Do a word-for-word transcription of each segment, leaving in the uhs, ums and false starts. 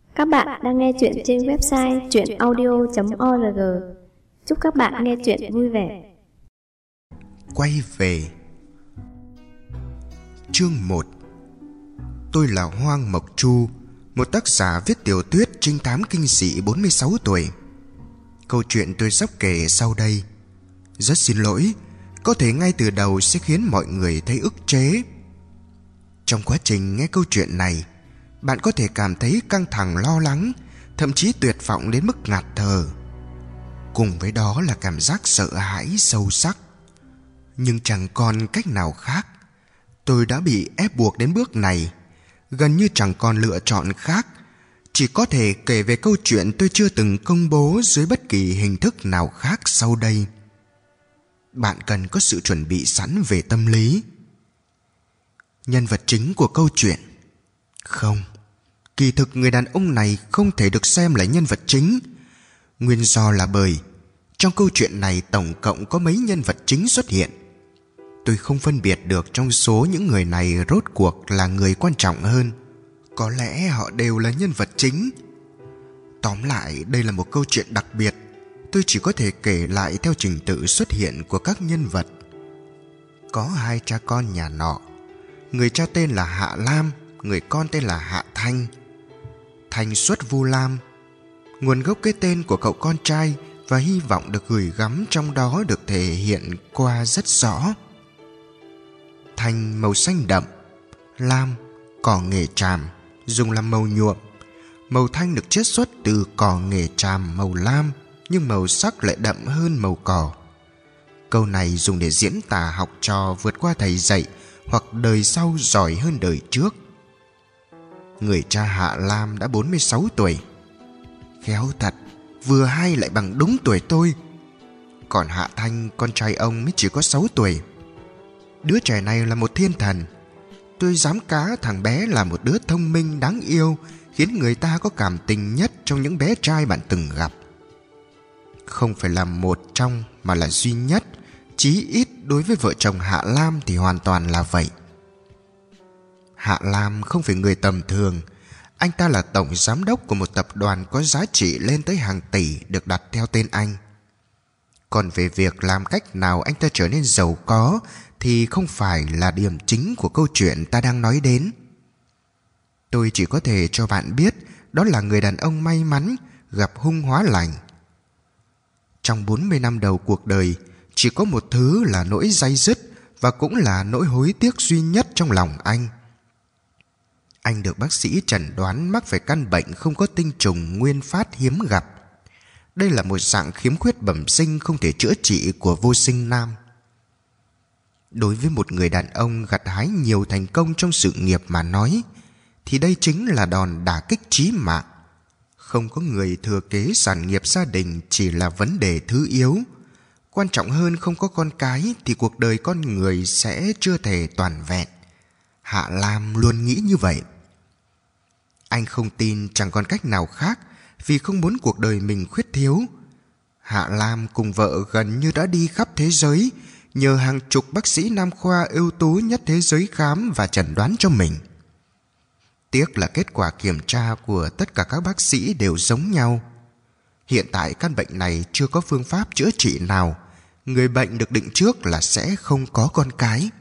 Các bạn đang nghe chuyện trên website truyện audio chấm org. Chúc các bạn nghe chuyện vui vẻ. Quay về. Chương một. Tôi là Hoang Mộc Chu, một tác giả viết tiểu thuyết trinh thám kinh dị bốn mươi sáu tuổi. Câu chuyện tôi sắp kể sau đây rất xin lỗi, có thể ngay từ đầu sẽ khiến mọi người thấy ức chế. Trong quá trình nghe câu chuyện này, bạn có thể cảm thấy căng thẳng, lo lắng, thậm chí tuyệt vọng đến mức ngạt thở. Cùng với đó là cảm giác sợ hãi sâu sắc. Nhưng chẳng còn cách nào khác. Tôi đã bị ép buộc đến bước này, gần như chẳng còn lựa chọn khác. Chỉ có thể kể về câu chuyện tôi chưa từng công bố dưới bất kỳ hình thức nào khác sau đây. Bạn cần có sự chuẩn bị sẵn về tâm lý. Nhân vật chính của câu chuyện. Không, kỳ thực người đàn ông này không thể được xem là nhân vật chính. Nguyên do là bởi trong câu chuyện này tổng cộng có mấy nhân vật chính xuất hiện. Tôi không phân biệt được trong số những người này rốt cuộc là người quan trọng hơn. Có lẽ họ đều là nhân vật chính. Tóm lại, đây là một câu chuyện đặc biệt. Tôi chỉ có thể kể lại theo trình tự xuất hiện của các nhân vật. Có hai cha con nhà nọ. Người cha tên là Hạ Lam, người con tên là Hạ Thanh. Thanh xuất Vu Lam. Nguồn gốc cái tên của cậu con trai và hy vọng được gửi gắm trong đó được thể hiện qua rất rõ. Thanh màu xanh đậm, lam, cỏ nghề tràm, dùng làm màu nhuộm. Màu thanh được chiết xuất từ cỏ nghề tràm màu lam, nhưng màu sắc lại đậm hơn màu cỏ. Câu này dùng để diễn tả học trò vượt qua thầy dạy hoặc đời sau giỏi hơn đời trước. Người cha Hạ Lam đã bốn mươi sáu tuổi. Khéo thật, vừa hay lại bằng đúng tuổi tôi. Còn Hạ Thanh, con trai ông mới chỉ có sáu tuổi. Đứa trẻ này là một thiên thần. Tôi dám cá thằng bé là một đứa thông minh đáng yêu, khiến người ta có cảm tình nhất trong những bé trai bạn từng gặp. Không phải là một trong mà là duy nhất. Chí ít đối với vợ chồng Hạ Lam thì hoàn toàn là vậy. Hạ Lam không phải người tầm thường. Anh ta là tổng giám đốc của một tập đoàn có giá trị lên tới hàng tỷ được đặt theo tên anh. Còn về việc làm cách nào anh ta trở nên giàu có thì không phải là điểm chính của câu chuyện ta đang nói đến. Tôi chỉ có thể cho bạn biết đó là người đàn ông may mắn gặp hung hóa lành. Trong bốn mươi năm đầu cuộc đời, chỉ có một thứ là nỗi day dứt và cũng là nỗi hối tiếc duy nhất trong lòng anh. Anh được bác sĩ chẩn đoán mắc phải căn bệnh không có tinh trùng nguyên phát hiếm gặp. Đây là một dạng khiếm khuyết bẩm sinh không thể chữa trị của vô sinh nam. Đối với một người đàn ông gặt hái nhiều thành công trong sự nghiệp mà nói, thì đây chính là đòn đả kích chí mạng. Không có người thừa kế sản nghiệp gia đình chỉ là vấn đề thứ yếu. Quan trọng hơn, không có con cái thì cuộc đời con người sẽ chưa thể toàn vẹn. Hạ Lam luôn nghĩ như vậy. Anh không tin chẳng còn cách nào khác vì không muốn cuộc đời mình khuyết thiếu. Hạ Lam cùng vợ gần như đã đi khắp thế giới, nhờ hàng chục bác sĩ nam khoa ưu tú nhất thế giới khám và chẩn đoán cho mình. Tiếc là kết quả kiểm tra của tất cả các bác sĩ đều giống nhau. Hiện tại căn bệnh này chưa có phương pháp chữa trị nào. Người bệnh được định trước là sẽ không có con cái.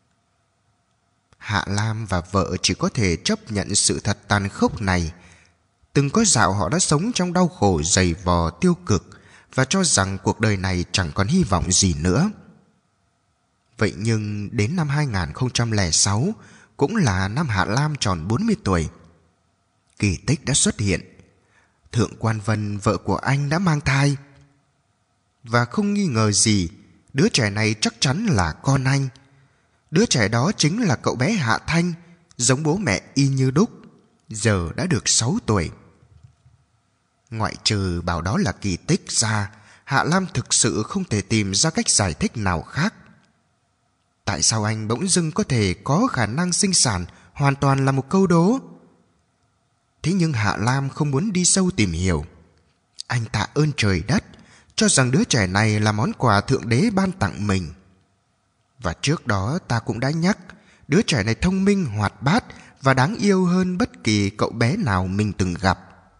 Hạ Lam và vợ chỉ có thể chấp nhận sự thật tàn khốc này. Từng có dạo họ đã sống trong đau khổ dày vò tiêu cực và cho rằng cuộc đời này chẳng còn hy vọng gì nữa. Vậy nhưng đến năm hai không không sáu, cũng là năm Hạ Lam tròn bốn mươi tuổi, kỳ tích đã xuất hiện. Thượng quan Vân, vợ của anh, đã mang thai. Và không nghi ngờ gì, đứa trẻ này chắc chắn là con anh. Đứa trẻ đó chính là cậu bé Hạ Thanh, giống bố mẹ y như đúc, giờ đã được sáu tuổi. Ngoại trừ bảo đó là kỳ tích ra, Hạ Lam thực sự không thể tìm ra cách giải thích nào khác. Tại sao anh bỗng dưng có thể có khả năng sinh sản hoàn toàn là một câu đố. Thế nhưng Hạ Lam không muốn đi sâu tìm hiểu. Anh tạ ơn trời đất, cho rằng đứa trẻ này là món quà Thượng Đế ban tặng mình. Và trước đó ta cũng đã nhắc, đứa trẻ này thông minh, hoạt bát và đáng yêu hơn bất kỳ cậu bé nào mình từng gặp.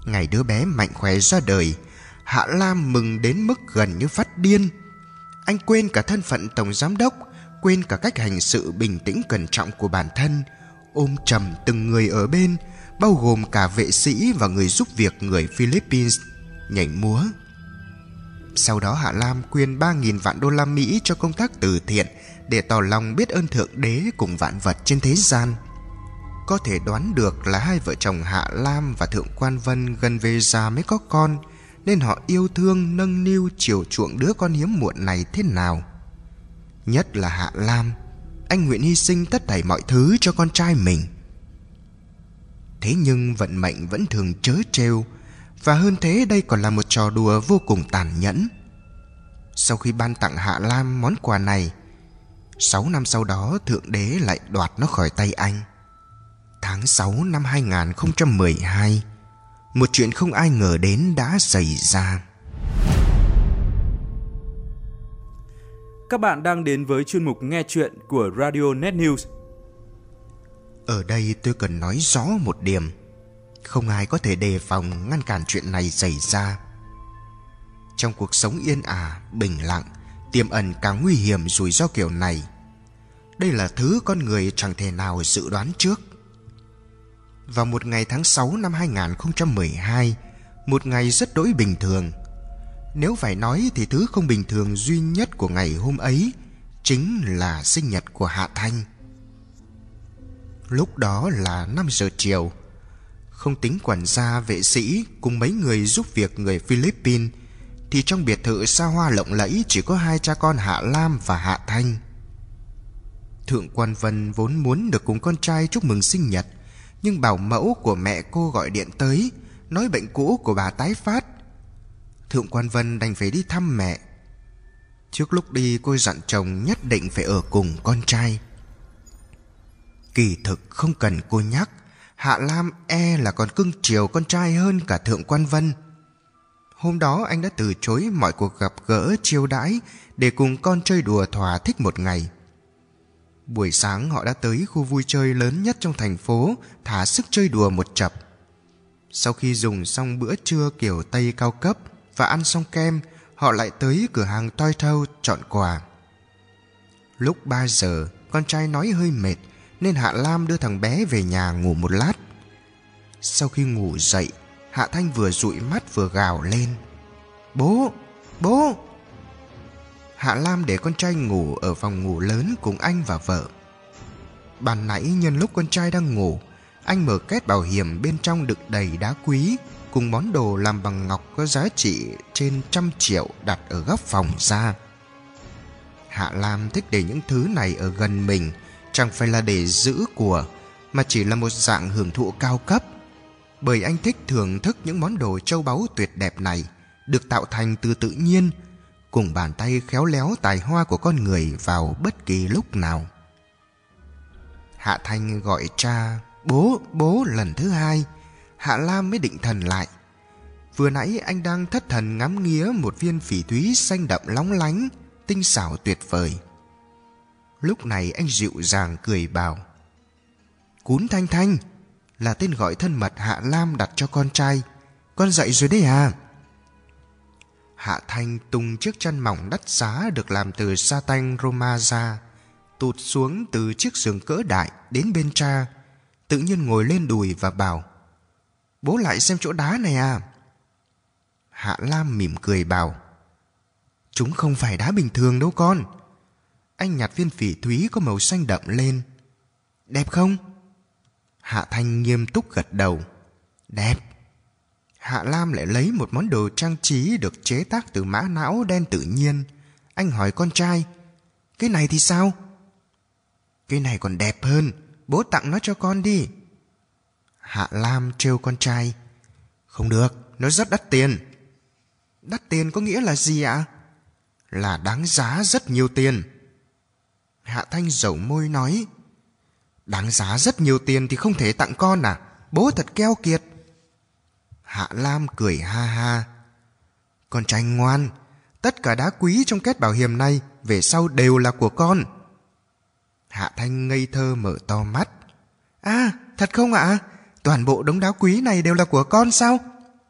Ngày đứa bé mạnh khỏe ra đời, Hạ Lam mừng đến mức gần như phát điên. Anh quên cả thân phận tổng giám đốc, quên cả cách hành sự bình tĩnh cẩn trọng của bản thân, ôm chầm từng người ở bên, bao gồm cả vệ sĩ và người giúp việc người Philippines, nhảy múa. Sau đó Hạ Lam quyên ba nghìn vạn đô la Mỹ cho công tác từ thiện để tỏ lòng biết ơn Thượng Đế cùng vạn vật trên thế gian. Có thể đoán được là hai vợ chồng Hạ Lam và Thượng Quan Vân gần về già mới có con, nên họ yêu thương, nâng niu, chiều chuộng đứa con hiếm muộn này thế nào. Nhất là Hạ Lam, anh nguyện hy sinh tất thảy mọi thứ cho con trai mình. Thế nhưng vận mệnh vẫn thường trớ trêu, và hơn thế đây còn là một trò đùa vô cùng tàn nhẫn. Sau khi ban tặng Hạ Lam món quà này, sáu năm sau đó Thượng Đế lại đoạt nó khỏi tay anh. Tháng sáu năm hai nghìn không trăm mười hai, một chuyện không ai ngờ đến đã xảy ra. Các bạn đang đến với chuyên mục nghe chuyện của Radio Net News. Ở đây tôi cần nói rõ một điểm: không ai có thể đề phòng ngăn cản chuyện này xảy ra. Trong cuộc sống yên ả, bình lặng, tiềm ẩn cả nguy hiểm rủi ro kiểu này. Đây là thứ con người chẳng thể nào dự đoán trước. Vào một ngày tháng sáu năm hai nghìn không trăm mười hai, một ngày rất đỗi bình thường. Nếu phải nói thì thứ không bình thường duy nhất của ngày hôm ấy chính là sinh nhật của Hạ Thanh. Lúc đó là năm giờ chiều. Không tính quản gia, vệ sĩ cùng mấy người giúp việc người Philippines, thì trong biệt thự xa hoa lộng lẫy chỉ có hai cha con Hạ Lam và Hạ Thanh. Thượng Quan Vân vốn muốn được cùng con trai chúc mừng sinh nhật, nhưng bảo mẫu của mẹ cô gọi điện tới, nói bệnh cũ của bà tái phát. Thượng Quan Vân đành phải đi thăm mẹ. Trước lúc đi, cô dặn chồng nhất định phải ở cùng con trai. Kỳ thực không cần cô nhắc, Hạ Lam e là còn cưng chiều con trai hơn cả Thượng Quan Vân. Hôm đó anh đã từ chối mọi cuộc gặp gỡ chiêu đãi để cùng con chơi đùa thỏa thích một ngày. Buổi sáng họ đã tới khu vui chơi lớn nhất trong thành phố, thả sức chơi đùa một chập. Sau khi dùng xong bữa trưa kiểu Tây cao cấp và ăn xong kem, họ lại tới cửa hàng Toy Town chọn quà. Lúc ba giờ, con trai nói hơi mệt nên Hạ Lam đưa thằng bé về nhà ngủ một lát. Sau khi ngủ dậy, Hạ Thanh vừa dụi mắt vừa gào lên: "Bố! Bố!" Hạ Lam để con trai ngủ ở phòng ngủ lớn cùng anh và vợ. Ban nãy nhân lúc con trai đang ngủ, anh mở két bảo hiểm, bên trong đựng đầy đá quý cùng món đồ làm bằng ngọc có giá trị trên trăm triệu đặt ở góc phòng ra. Hạ Lam thích để những thứ này ở gần mình, chẳng phải là để giữ của, mà chỉ là một dạng hưởng thụ cao cấp. Bởi anh thích thưởng thức những món đồ châu báu tuyệt đẹp này, được tạo thành từ tự nhiên, cùng bàn tay khéo léo tài hoa của con người vào bất kỳ lúc nào. Hạ Thanh gọi cha bố bố lần thứ hai, Hạ Lam mới định thần lại. Vừa nãy anh đang thất thần ngắm nghía một viên phỉ thúy xanh đậm lóng lánh, tinh xảo tuyệt vời. Lúc này anh dịu dàng cười bảo: "Cún Thanh Thanh là tên gọi thân mật Hạ Lam đặt cho con trai. Con dậy rồi đấy à?" Hạ Thanh tung chiếc chăn mỏng đắt giá được làm từ sa tanh Roma ra, tụt xuống từ chiếc giường cỡ đại đến bên cha, tự nhiên ngồi lên đùi và bảo: "Bố lại xem chỗ đá này à?" Hạ Lam mỉm cười bảo: "Chúng không phải đá bình thường đâu con." Anh nhặt viên phỉ thúy có màu xanh đậm lên. "Đẹp không?" Hạ Thanh nghiêm túc gật đầu. "Đẹp." Hạ Lam lại lấy một món đồ trang trí được chế tác từ mã não đen tự nhiên. Anh hỏi con trai: "Cái này thì sao?" "Cái này còn đẹp hơn, bố tặng nó cho con đi." Hạ Lam trêu con trai: "Không được, nó rất đắt tiền." "Đắt tiền có nghĩa là gì ạ?" "Là đáng giá rất nhiều tiền." Hạ Thanh dẩu môi nói: "Đáng giá rất nhiều tiền thì không thể tặng con à? Bố thật keo kiệt." Hạ Lam cười ha ha: "Con trai ngoan, tất cả đá quý trong két bảo hiểm này về sau đều là của con." Hạ Thanh ngây thơ mở to mắt: "À, thật không ạ? Toàn bộ đống đá quý này đều là của con sao?"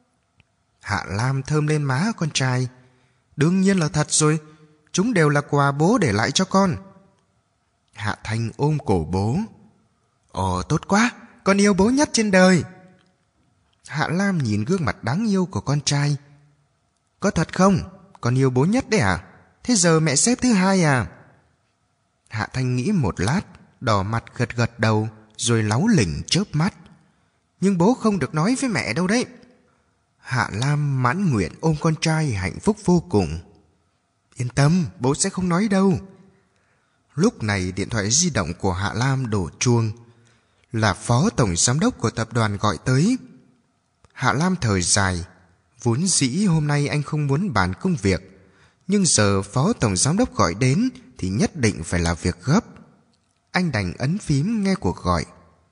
Hạ Lam thơm lên má con trai. Đương nhiên là thật rồi, chúng đều là quà bố để lại cho con. Hạ Thanh ôm cổ bố. Ồ, tốt quá, con yêu bố nhất trên đời. Hạ Lam nhìn gương mặt đáng yêu của con trai. Có thật không? Con yêu bố nhất đấy à? Thế giờ mẹ xếp thứ hai à? Hạ Thanh nghĩ một lát, đỏ mặt gật gật đầu, rồi láu lỉnh chớp mắt. Nhưng bố không được nói với mẹ đâu đấy. Hạ Lam mãn nguyện ôm con trai hạnh phúc vô cùng. Yên tâm, bố sẽ không nói đâu. Lúc này điện thoại di động của Hạ Lam đổ chuông. Là phó tổng giám đốc của tập đoàn gọi tới. Hạ Lam thở dài. Vốn dĩ hôm nay anh không muốn bàn công việc, nhưng giờ phó tổng giám đốc gọi đến thì nhất định phải là việc gấp. Anh đành ấn phím nghe cuộc gọi.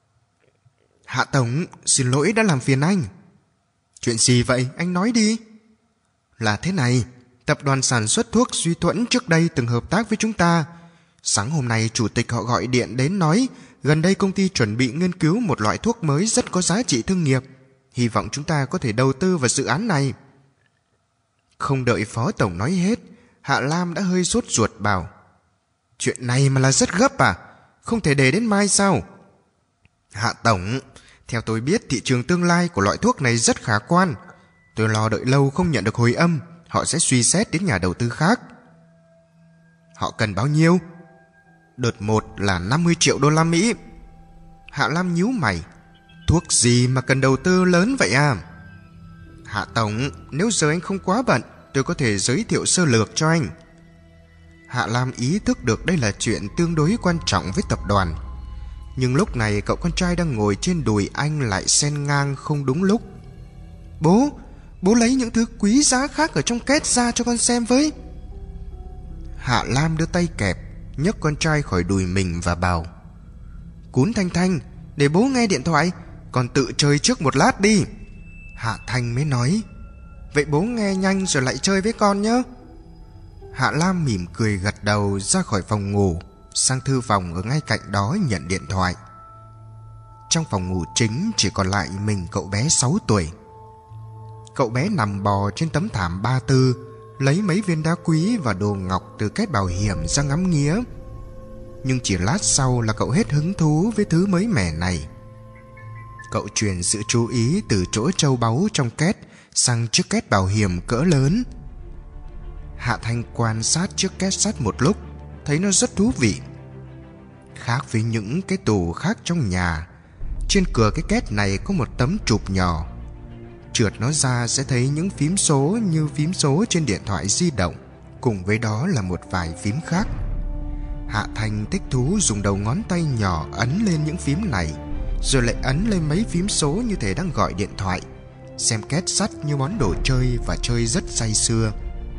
Hạ tổng, xin lỗi đã làm phiền anh. Chuyện gì vậy, anh nói đi. Là thế này, tập đoàn sản xuất thuốc Duy Thuẫn trước đây từng hợp tác với chúng ta. Sáng hôm nay chủ tịch họ gọi điện đến nói gần đây công ty chuẩn bị nghiên cứu một loại thuốc mới rất có giá trị thương nghiệp. Hy vọng chúng ta có thể đầu tư vào dự án này. Không đợi phó tổng nói hết, Hạ Lam đã hơi sốt ruột bảo. Chuyện này mà là rất gấp à? Không thể để đến mai sao? Hạ tổng, theo tôi biết thị trường tương lai của loại thuốc này rất khả quan. Tôi lo đợi lâu không nhận được hồi âm, họ sẽ suy xét đến nhà đầu tư khác. Họ cần bao nhiêu? Đợt một là năm mươi triệu đô la Mỹ. Hạ Lam nhíu mày. Thuốc gì mà cần đầu tư lớn vậy à? Hạ tổng, nếu giờ anh không quá bận, tôi có thể giới thiệu sơ lược cho anh. Hạ Lam ý thức được đây là chuyện tương đối quan trọng với tập đoàn. Nhưng lúc này cậu con trai đang ngồi trên đùi anh lại xen ngang không đúng lúc. Bố, bố lấy những thứ quý giá khác ở trong két ra cho con xem với. Hạ Lam đưa tay kẹp, nhấc con trai khỏi đùi mình và bảo. Cún Thanh Thanh, để bố nghe điện thoại, con tự chơi trước một lát đi. Hạ Thanh mới nói. Vậy bố nghe nhanh rồi lại chơi với con nhé. Hạ Lam mỉm cười gật đầu ra khỏi phòng ngủ, sang thư phòng ở ngay cạnh đó nhận điện thoại. Trong phòng ngủ chính chỉ còn lại mình cậu bé sáu tuổi. Cậu bé nằm bò trên tấm thảm ba tư, lấy mấy viên đá quý và đồ ngọc từ két bảo hiểm ra ngắm nghía. Nhưng chỉ lát sau là cậu hết hứng thú với thứ mới mẻ này. Cậu chuyển sự chú ý từ chỗ châu báu trong két sang chiếc két bảo hiểm cỡ lớn. Hạ Thanh quan sát chiếc két sắt một lúc, thấy nó rất thú vị. Khác với những cái tủ khác trong nhà, trên cửa cái két này có một tấm chụp nhỏ. Trượt nó ra sẽ thấy những phím số như phím số trên điện thoại di động, cùng với đó là một vài phím khác. Hạ Thanh thích thú dùng đầu ngón tay nhỏ ấn lên những phím này, rồi lại ấn lên mấy phím số như thể đang gọi điện thoại, xem két sắt như món đồ chơi và chơi rất say sưa.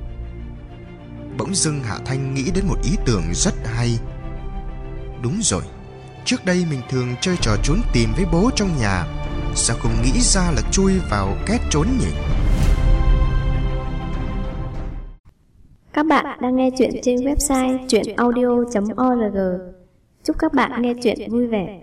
Bỗng dưng Hạ Thanh nghĩ đến một ý tưởng rất hay. Đúng rồi, trước đây mình thường chơi trò trốn tìm với bố trong nhà, sao không nghĩ ra là chui vào két trốn nhỉ? Các bạn đang nghe chuyện trên website truyện audio chấm org. Chúc các bạn nghe chuyện vui vẻ.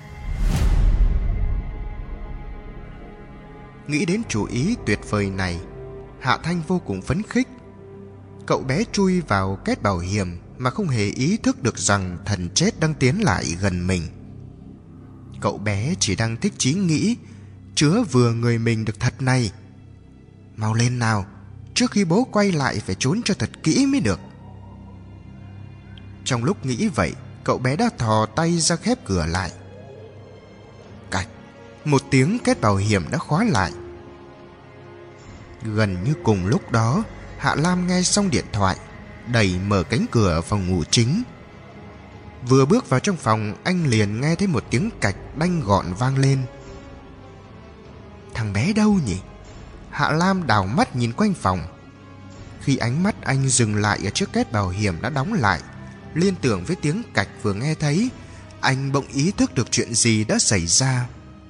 Nghĩ đến chủ ý tuyệt vời này, Hạ Thanh vô cùng phấn khích. Cậu bé chui vào két bảo hiểm mà không hề ý thức được rằng thần chết đang tiến lại gần mình. Cậu bé chỉ đang thích chí nghĩ chứa vừa người mình được thật này. Mau lên nào, trước khi bố quay lại phải trốn cho thật kỹ mới được. Trong lúc nghĩ vậy, cậu bé đã thò tay ra khép cửa lại. Cạch, một tiếng két bảo hiểm đã khóa lại. Gần như cùng lúc đó, Hạ Lam nghe xong điện thoại, đẩy mở cánh cửa phòng ngủ chính. Vừa bước vào trong phòng, anh liền nghe thấy một tiếng cạch đanh gọn vang lên. Thằng bé đâu nhỉ? Hạ Lam đảo mắt nhìn quanh phòng. Khi ánh mắt anh dừng lại ở chiếc két bảo hiểm đã đóng lại, liên tưởng với tiếng cạch vừa nghe thấy, anh bỗng ý thức được chuyện gì đã xảy ra.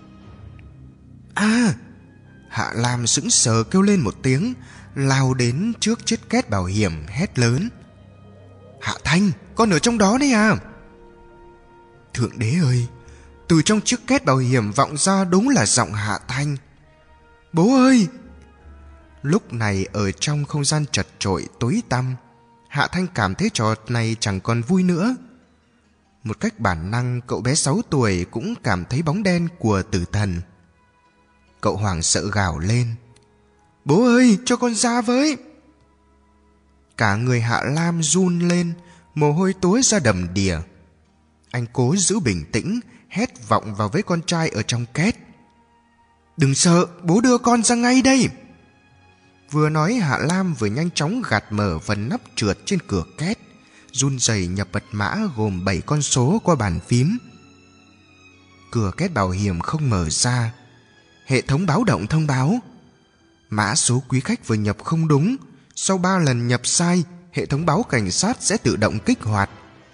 À! Hạ Lam sững sờ kêu lên một tiếng, lao đến trước chiếc két bảo hiểm hét lớn. Hạ Thanh, con ở trong đó đấy à? Thượng đế ơi! Từ trong chiếc két bảo hiểm vọng ra đúng là giọng Hạ Thanh. Bố ơi! Lúc này ở trong không gian chật chội tối tăm, Hạ Thanh cảm thấy trò này chẳng còn vui nữa. Một cách bản năng, cậu bé sáu tuổi cũng cảm thấy bóng đen của tử thần. Cậu hoảng sợ gào lên: "Bố ơi, cho con ra với!" Cả người Hạ Lam run lên, mồ hôi túa ra đầm đìa. Anh cố giữ bình tĩnh, hét vọng vào với con trai ở trong két: "Đừng sợ, bố đưa con ra ngay đây!" Vừa nói, Hạ Lam vừa nhanh chóng gạt mở phần nắp trượt trên cửa két, run rẩy nhập mật mã gồm bảy con số qua bàn phím. Cửa két bảo hiểm không mở ra. Hệ thống báo động thông báo: mã số quý khách vừa nhập không đúng. Sau ba lần nhập sai, hệ thống báo cảnh sát sẽ tự động kích hoạt.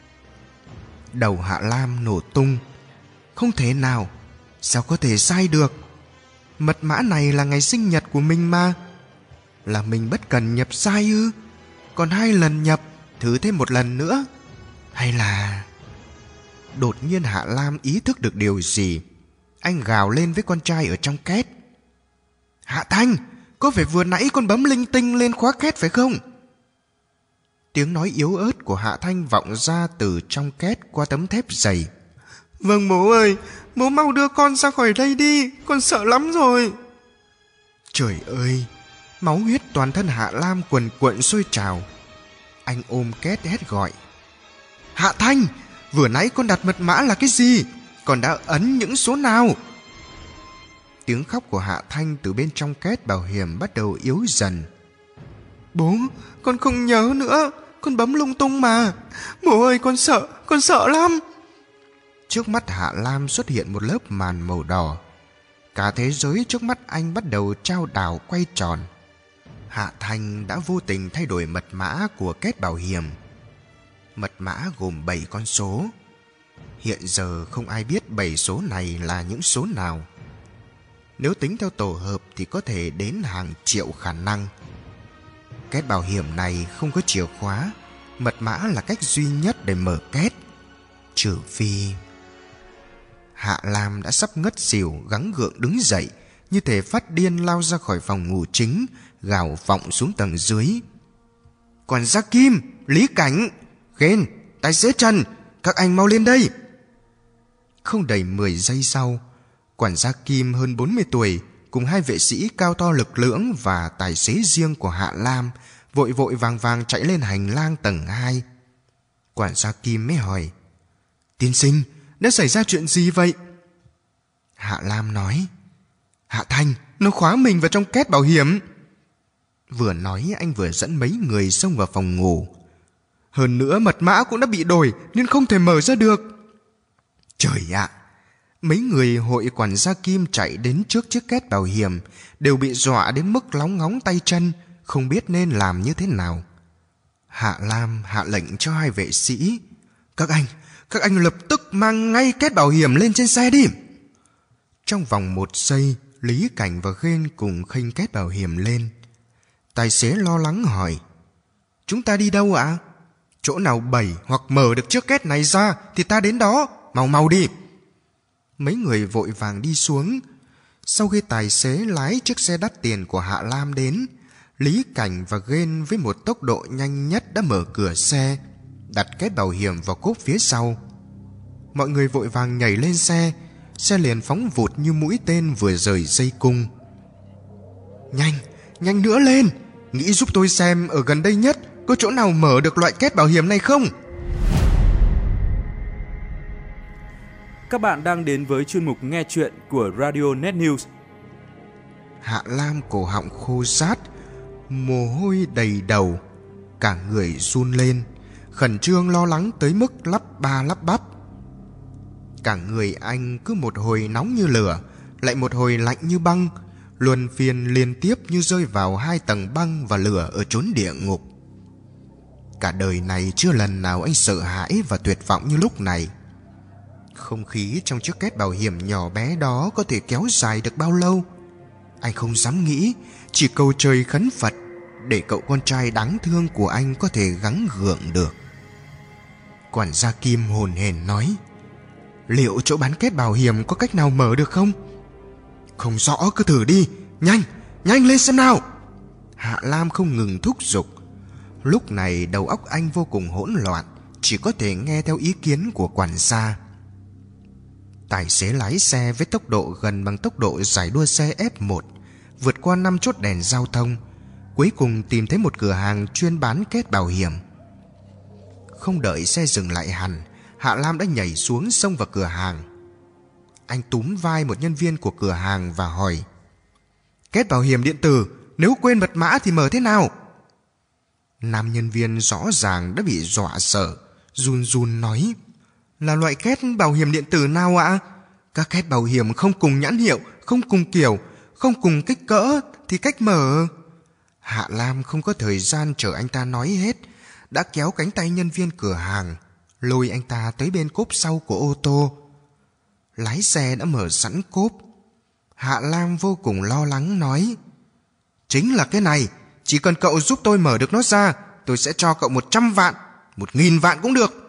Đầu Hạ Lam nổ tung. Không thể nào, sao có thể sai được? Mật mã này là ngày sinh nhật của mình mà. Là mình bất cần nhập sai ư? Còn hai lần nhập, thử thêm một lần nữa. Hay là... Đột nhiên Hạ Lam ý thức được điều gì. Anh gào lên với con trai ở trong két: "Hạ Thanh, có phải vừa nãy con bấm linh tinh lên khóa két phải không?" Tiếng nói yếu ớt của Hạ Thanh vọng ra từ trong két qua tấm thép dày: "Vâng bố ơi, bố mau đưa con ra khỏi đây đi, con sợ lắm rồi." Trời ơi, máu huyết toàn thân Hạ Lam cuồn cuộn sôi trào. Anh ôm két hét gọi: "Hạ Thanh, vừa nãy con đặt mật mã là cái gì? Con đã ấn những số nào?" Tiếng khóc của Hạ Thanh từ bên trong két bảo hiểm bắt đầu yếu dần. "Bố, con không nhớ nữa, con bấm lung tung mà. Bố ơi, con sợ, con sợ lắm." Trước mắt Hạ Lam xuất hiện một lớp màn màu đỏ. Cả thế giới trước mắt anh bắt đầu trao đảo quay tròn. Hạ Thanh đã vô tình thay đổi mật mã của két bảo hiểm. Mật mã gồm bảy con số. Hiện giờ không ai biết bảy số này là những số nào. Nếu tính theo tổ hợp thì có thể đến hàng triệu khả năng. Két bảo hiểm này không có chìa khóa. Mật mã là cách duy nhất để mở két. Trừ phi... Hạ Lam đã sắp ngất xỉu, gắng gượng đứng dậy, như thể phát điên lao ra khỏi phòng ngủ chính, gào vọng xuống tầng dưới: "Quản gia Kim, Lý Cảnh, Ghen, tài xế Trần, các anh mau lên đây!" Không đầy mười giây sau, quản gia Kim hơn bốn mươi tuổi cùng hai vệ sĩ cao to lực lưỡng và tài xế riêng của Hạ Lam vội vội vàng vàng chạy lên hành lang tầng hai. Quản gia Kim mới hỏi: "Tiên sinh, đã xảy ra chuyện gì vậy?" Hạ Lam nói: "Hạ Thanh, nó khóa mình vào trong két bảo hiểm." Vừa nói anh vừa dẫn mấy người xông vào phòng ngủ. "Hơn nữa mật mã cũng đã bị đổi nên không thể mở ra được." Trời ạ! À, mấy người hội quản gia Kim chạy đến trước chiếc két bảo hiểm đều bị dọa đến mức lóng ngóng tay chân, không biết nên làm như thế nào. Hạ Lam hạ lệnh cho hai vệ sĩ: Các anh, các anh lập tức mang ngay két bảo hiểm lên trên xe đi." Trong vòng một giây, Lý Cảnh và Ghen cùng khênh két bảo hiểm lên. Tài xế lo lắng hỏi: "Chúng ta đi đâu ạ?" À? "Chỗ nào bẩy hoặc mở được chiếc két này ra thì ta đến đó, mau mau đi." Mấy người vội vàng đi xuống. Sau khi tài xế lái chiếc xe đắt tiền của Hạ Lam đến, Lý Cảnh và Ghen với một tốc độ nhanh nhất đã mở cửa xe, đặt két bảo hiểm vào cốp phía sau. Mọi người vội vàng nhảy lên xe. Xe liền phóng vụt như mũi tên vừa rời dây cung. "Nhanh, nhanh nữa lên! Nghĩ giúp tôi xem ở gần đây nhất có chỗ nào mở được loại két bảo hiểm này không?" Các bạn đang đến với chuyên mục nghe chuyện của Radio Net News. Hạ Lam cổ họng khô rát, mồ hôi đầy đầu, cả người run lên, khẩn trương lo lắng tới mức lắp ba lắp bắp. Cả người anh cứ một hồi nóng như lửa, lại một hồi lạnh như băng, luân phiên liên tiếp như rơi vào hai tầng băng và lửa ở chốn địa ngục. Cả đời này chưa lần nào anh sợ hãi và tuyệt vọng như lúc này. Không khí trong chiếc két bảo hiểm nhỏ bé đó có thể kéo dài được bao lâu? Anh không dám nghĩ, chỉ cầu trời khấn Phật để cậu con trai đáng thương của anh có thể gắng gượng được. Quản gia Kim hồn hển nói: "Liệu chỗ bán két bảo hiểm có cách nào mở được không?" "Không rõ, cứ thử đi, nhanh, nhanh lên xem nào." Hạ Lam không ngừng thúc giục. Lúc này đầu óc anh vô cùng hỗn loạn, chỉ có thể nghe theo ý kiến của quản gia. Tài xế lái xe với tốc độ gần bằng tốc độ giải đua xe ép một, vượt qua năm chốt đèn giao thông, cuối cùng tìm thấy một cửa hàng chuyên bán két bảo hiểm. Không đợi xe dừng lại hẳn, Hạ Lam đã nhảy xuống xông vào cửa hàng. Anh túm vai một nhân viên của cửa hàng và hỏi: "Két bảo hiểm điện tử, nếu quên mật mã thì mở thế nào?" Nam nhân viên rõ ràng đã bị dọa sợ, run run nói: "Là loại két bảo hiểm điện tử nào ạ? Các két bảo hiểm không cùng nhãn hiệu, không cùng kiểu, không cùng kích cỡ thì cách mở." Hạ Lam không có thời gian chờ anh ta nói hết, đã kéo cánh tay nhân viên cửa hàng, lôi anh ta tới bên cốp sau của ô tô. Lái xe đã mở sẵn cốp. Hạ Lam vô cùng lo lắng nói: "Chính là cái này, chỉ cần cậu giúp tôi mở được nó ra, tôi sẽ cho cậu một trăm vạn, một nghìn vạn cũng được."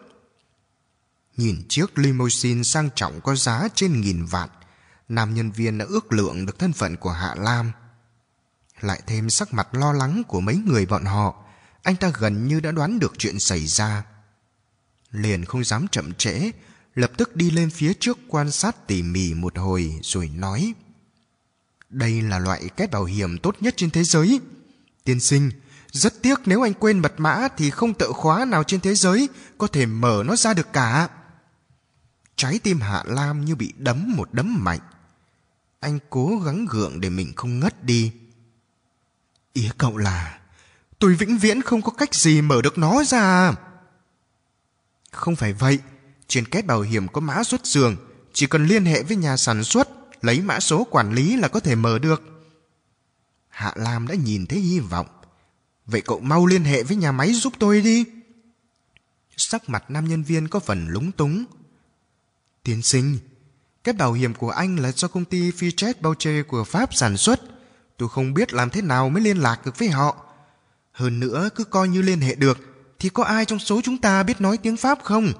Nhìn chiếc limousine sang trọng có giá trên nghìn vạn, nam nhân viên đã ước lượng được thân phận của Hạ Lam. Lại thêm sắc mặt lo lắng của mấy người bọn họ, anh ta gần như đã đoán được chuyện xảy ra. Liền không dám chậm trễ, lập tức đi lên phía trước quan sát tỉ mỉ một hồi rồi nói: "Đây là loại két bảo hiểm tốt nhất trên thế giới. Tiên sinh, rất tiếc nếu anh quên mật mã thì không tự khóa nào trên thế giới có thể mở nó ra được cả." Trái tim Hạ Lam như bị đấm một đấm mạnh. Anh cố gắng gượng để mình không ngất đi. "Ý cậu là tôi vĩnh viễn không có cách gì mở được nó ra?" "Không phải vậy, trên két bảo hiểm có mã xuất xưởng, chỉ cần liên hệ với nhà sản xuất, lấy mã số quản lý là có thể mở được." Hạ Lam đã nhìn thấy hy vọng. "Vậy cậu mau liên hệ với nhà máy giúp tôi đi." Sắc mặt nam nhân viên có phần lúng túng. "Tiên sinh, cái bảo hiểm của anh là do công ty Fichet Boucher của Pháp sản xuất. Tôi không biết làm thế nào mới liên lạc được với họ. Hơn nữa, cứ coi như liên hệ được thì có ai trong số chúng ta biết nói tiếng Pháp không?"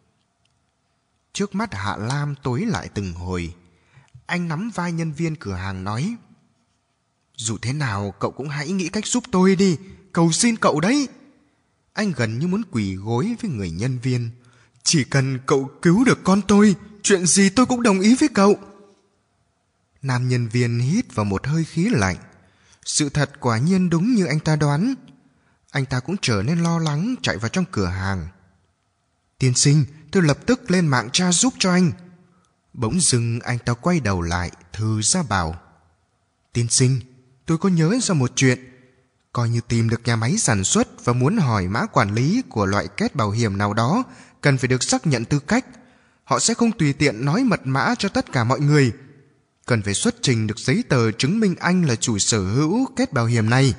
Trước mắt Hạ Lam tối lại từng hồi. Anh nắm vai nhân viên cửa hàng nói: "Dù thế nào cậu cũng hãy nghĩ cách giúp tôi đi, cầu xin cậu đấy." Anh gần như muốn quỳ gối với người nhân viên. "Chỉ cần cậu cứu được con tôi, chuyện gì tôi cũng đồng ý với cậu." Nam nhân viên hít vào một hơi khí lạnh. Sự thật quả nhiên đúng như anh ta đoán. Anh ta cũng trở nên lo lắng, chạy vào trong cửa hàng. "Tiên sinh, tôi lập tức lên mạng tra giúp cho anh." Bỗng dưng anh ta quay đầu lại, thư ra bảo: "Tiên sinh, tôi có nhớ ra một chuyện. Coi như tìm được nhà máy sản xuất và muốn hỏi mã quản lý của loại két bảo hiểm nào đó, cần phải được xác nhận tư cách. Họ sẽ không tùy tiện nói mật mã cho tất cả mọi người. Cần phải xuất trình được giấy tờ chứng minh anh là chủ sở hữu két bảo hiểm này."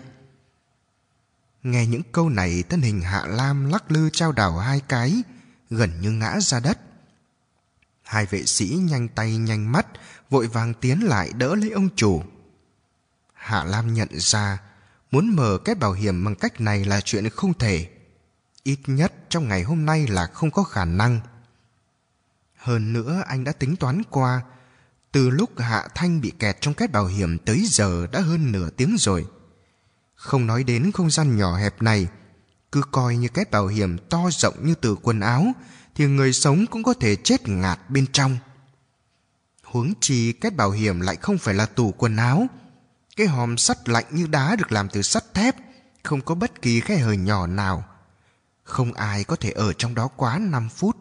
Nghe những câu này, thân hình Hạ Lam lắc lư chao đảo hai cái, gần như ngã ra đất. Hai vệ sĩ nhanh tay nhanh mắt, vội vàng tiến lại đỡ lấy ông chủ. Hạ Lam nhận ra muốn mở két bảo hiểm bằng cách này là chuyện không thể. Ít nhất trong ngày hôm nay là không có khả năng. Hơn nữa anh đã tính toán qua, từ lúc Hạ Thanh bị kẹt trong két bảo hiểm tới giờ đã hơn nửa tiếng rồi. Không nói đến không gian nhỏ hẹp này, cứ coi như két bảo hiểm to rộng như từ quần áo thì người sống cũng có thể chết ngạt bên trong. Huống chi két bảo hiểm lại không phải là tủ quần áo. Cái hòm sắt lạnh như đá được làm từ sắt thép, không có bất kỳ khe hở nhỏ nào. Không ai có thể ở trong đó quá năm phút.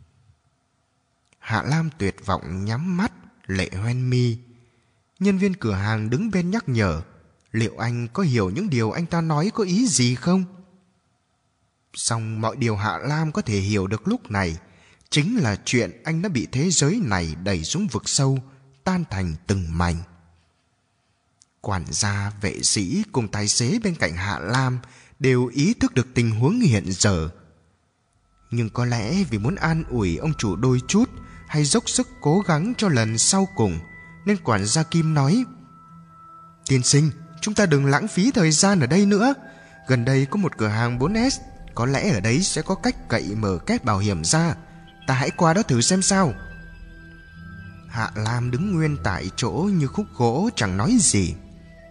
Hạ Lam tuyệt vọng nhắm mắt, lệ hoen mi. Nhân viên cửa hàng đứng bên nhắc nhở, liệu anh có hiểu những điều anh ta nói có ý gì không? Song mọi điều Hạ Lam có thể hiểu được lúc này chính là chuyện anh đã bị thế giới này đẩy xuống vực sâu, tan thành từng mảnh. Quản gia, vệ sĩ cùng tài xế bên cạnh Hạ Lam đều ý thức được tình huống hiện giờ. Nhưng có lẽ vì muốn an ủi ông chủ đôi chút hay dốc sức cố gắng cho lần sau cùng, nên quản gia Kim nói: "Tiên sinh, chúng ta đừng lãng phí thời gian ở đây nữa. Gần đây có một cửa hàng bốn S, có lẽ ở đấy sẽ có cách cậy mở két bảo hiểm ra. Ta hãy qua đó thử xem sao." Hạ Lam đứng nguyên tại chỗ như khúc gỗ chẳng nói gì.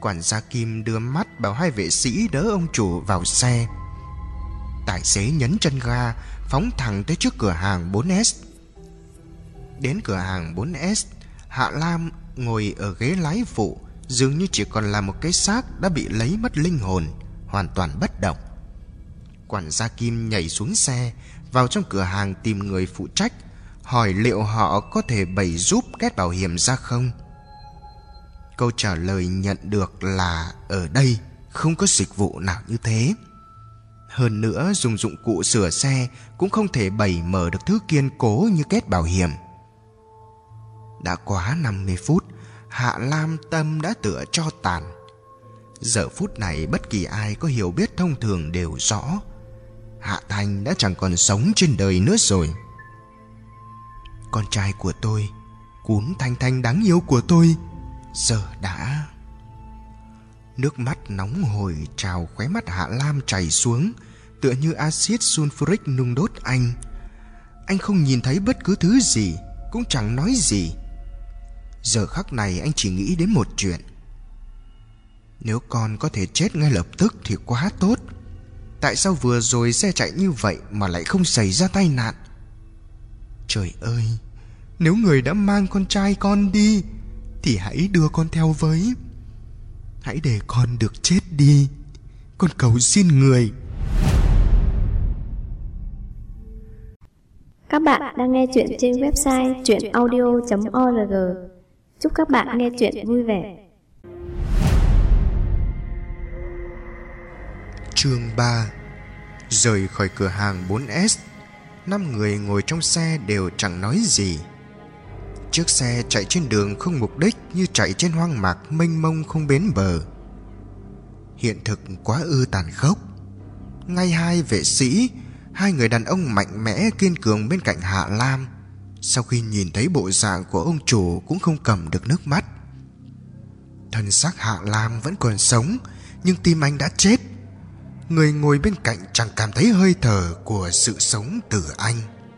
Quản gia Kim đưa mắt bảo hai vệ sĩ đỡ ông chủ vào xe. Tài xế nhấn chân ga, phóng thẳng tới trước cửa hàng bốn S. Đến cửa hàng bốn S, Hạ Lam ngồi ở ghế lái phụ, dường như chỉ còn là một cái xác đã bị lấy mất linh hồn, hoàn toàn bất động. Quản gia Kim nhảy xuống xe, vào trong cửa hàng tìm người phụ trách, hỏi liệu họ có thể bày giúp két bảo hiểm ra không. Câu trả lời nhận được là ở đây không có dịch vụ nào như thế. Hơn nữa, dùng dụng cụ sửa xe cũng không thể bày mở được thứ kiên cố như két bảo hiểm. Đã quá năm mươi phút, Hạ Lam tâm đã tựa tro tàn. Giờ phút này bất kỳ ai có hiểu biết thông thường đều rõ, Hạ Thành đã chẳng còn sống trên đời nữa rồi. Con trai của tôi, Cún Thanh Thanh đáng yêu của tôi, giờ đã... Nước mắt nóng hổi trào khóe mắt Hạ Lam chảy xuống, tựa như axit sulfuric nung đốt anh. Anh không nhìn thấy bất cứ thứ gì, cũng chẳng nói gì. Giờ khắc này anh chỉ nghĩ đến một chuyện: nếu con có thể chết ngay lập tức thì quá tốt. Tại sao vừa rồi xe chạy như vậy mà lại không xảy ra tai nạn? Trời ơi, nếu người đã mang con trai con đi thì hãy đưa con theo với. Hãy để con được chết đi, con cầu xin người. Các bạn đang nghe chuyện trên website truyện audio chấm org. Chúc các bạn nghe chuyện vui vẻ. Chương ba. Rời khỏi cửa hàng bốn S, năm người ngồi trong xe đều chẳng nói gì. Chiếc xe chạy trên đường không mục đích, như chạy trên hoang mạc mênh mông không bến bờ. Hiện thực quá ư tàn khốc. Ngay hai vệ sĩ, hai người đàn ông mạnh mẽ kiên cường bên cạnh Hạ Lam, sau khi nhìn thấy bộ dạng của ông chủ cũng không cầm được nước mắt. Thân xác Hạ Lam vẫn còn sống, nhưng tim anh đã chết. Người ngồi bên cạnh chẳng cảm thấy hơi thở của sự sống từ anh.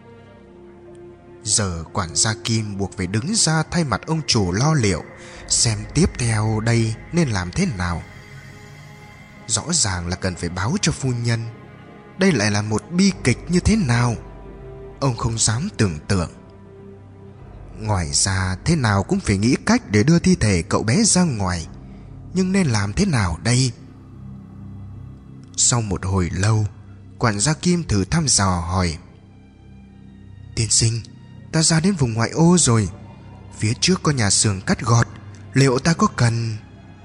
Giờ quản gia Kim buộc phải đứng ra thay mặt ông chủ lo liệu, xem tiếp theo đây nên làm thế nào. Rõ ràng là cần phải báo cho phu nhân. Đây lại là một bi kịch như thế nào, ông không dám tưởng tượng. Ngoài ra thế nào cũng phải nghĩ cách để đưa thi thể cậu bé ra ngoài. Nhưng nên làm thế nào đây? Sau một hồi lâu, quản gia Kim thử thăm dò hỏi: tiên sinh, ta ra đến vùng ngoại ô rồi, phía trước có nhà xưởng cắt gọt, liệu ta có cần...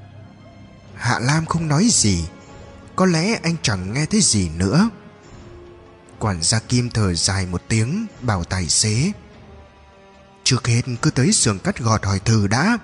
Hạ Lam không nói gì. Có lẽ anh chẳng nghe thấy gì nữa. Quản gia Kim thở dài một tiếng, bảo tài xế: trước hết cứ tới xưởng cắt gọt hỏi thử đã.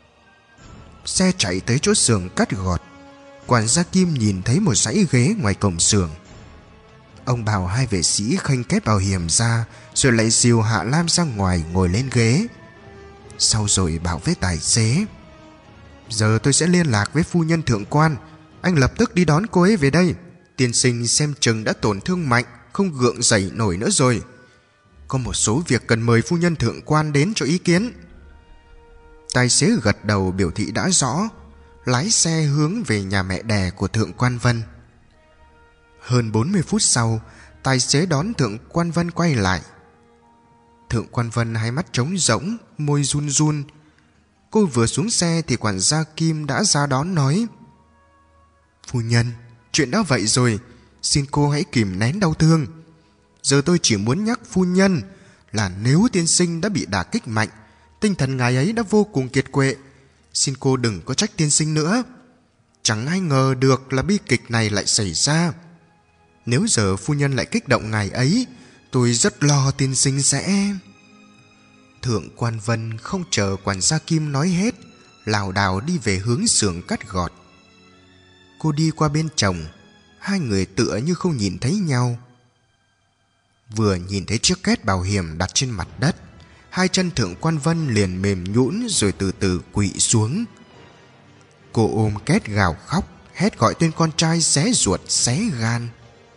Xe chạy tới chỗ xưởng cắt gọt. Quản gia Kim nhìn thấy một dãy ghế ngoài cổng xưởng. Ông bảo hai vệ sĩ khênh két bảo hiểm ra, rồi lại dìu Hạ Lam ra ngoài ngồi lên ghế. Sau rồi bảo với tài xế: giờ tôi sẽ liên lạc với phu nhân thượng quan, anh lập tức đi đón cô ấy về đây. Tiên sinh xem chừng đã tổn thương mạnh, không gượng dậy nổi nữa rồi. Có một số việc cần mời phu nhân thượng quan đến cho ý kiến. Tài xế gật đầu biểu thị đã rõ, lái xe hướng về nhà mẹ đẻ của Thượng Quan Vân. Hơn bốn mươi phút sau, tài xế đón Thượng Quan Vân quay lại. Thượng Quan Vân hai mắt trống rỗng, môi run run. Cô vừa xuống xe thì quản gia Kim đã ra đón nói: phu nhân, chuyện đã vậy rồi, xin cô hãy kìm nén đau thương. Giờ tôi chỉ muốn nhắc phu nhân là nếu tiên sinh đã bị đả kích mạnh, tinh thần ngài ấy đã vô cùng kiệt quệ, xin cô đừng có trách tiên sinh nữa. Chẳng ai ngờ được là bi kịch này lại xảy ra. Nếu giờ phu nhân lại kích động ngài ấy, tôi rất lo tiên sinh sẽ... Thượng Quan Vân không chờ quản gia Kim nói hết, lảo đảo đi về hướng xưởng cắt gọt. Cô đi qua bên chồng, hai người tựa như không nhìn thấy nhau. Vừa nhìn thấy chiếc két bảo hiểm đặt trên mặt đất, hai chân Thượng Quan Vân liền mềm nhũn rồi từ từ quỵ xuống. Cô ôm két gào khóc, hét gọi tên con trai xé ruột xé gan.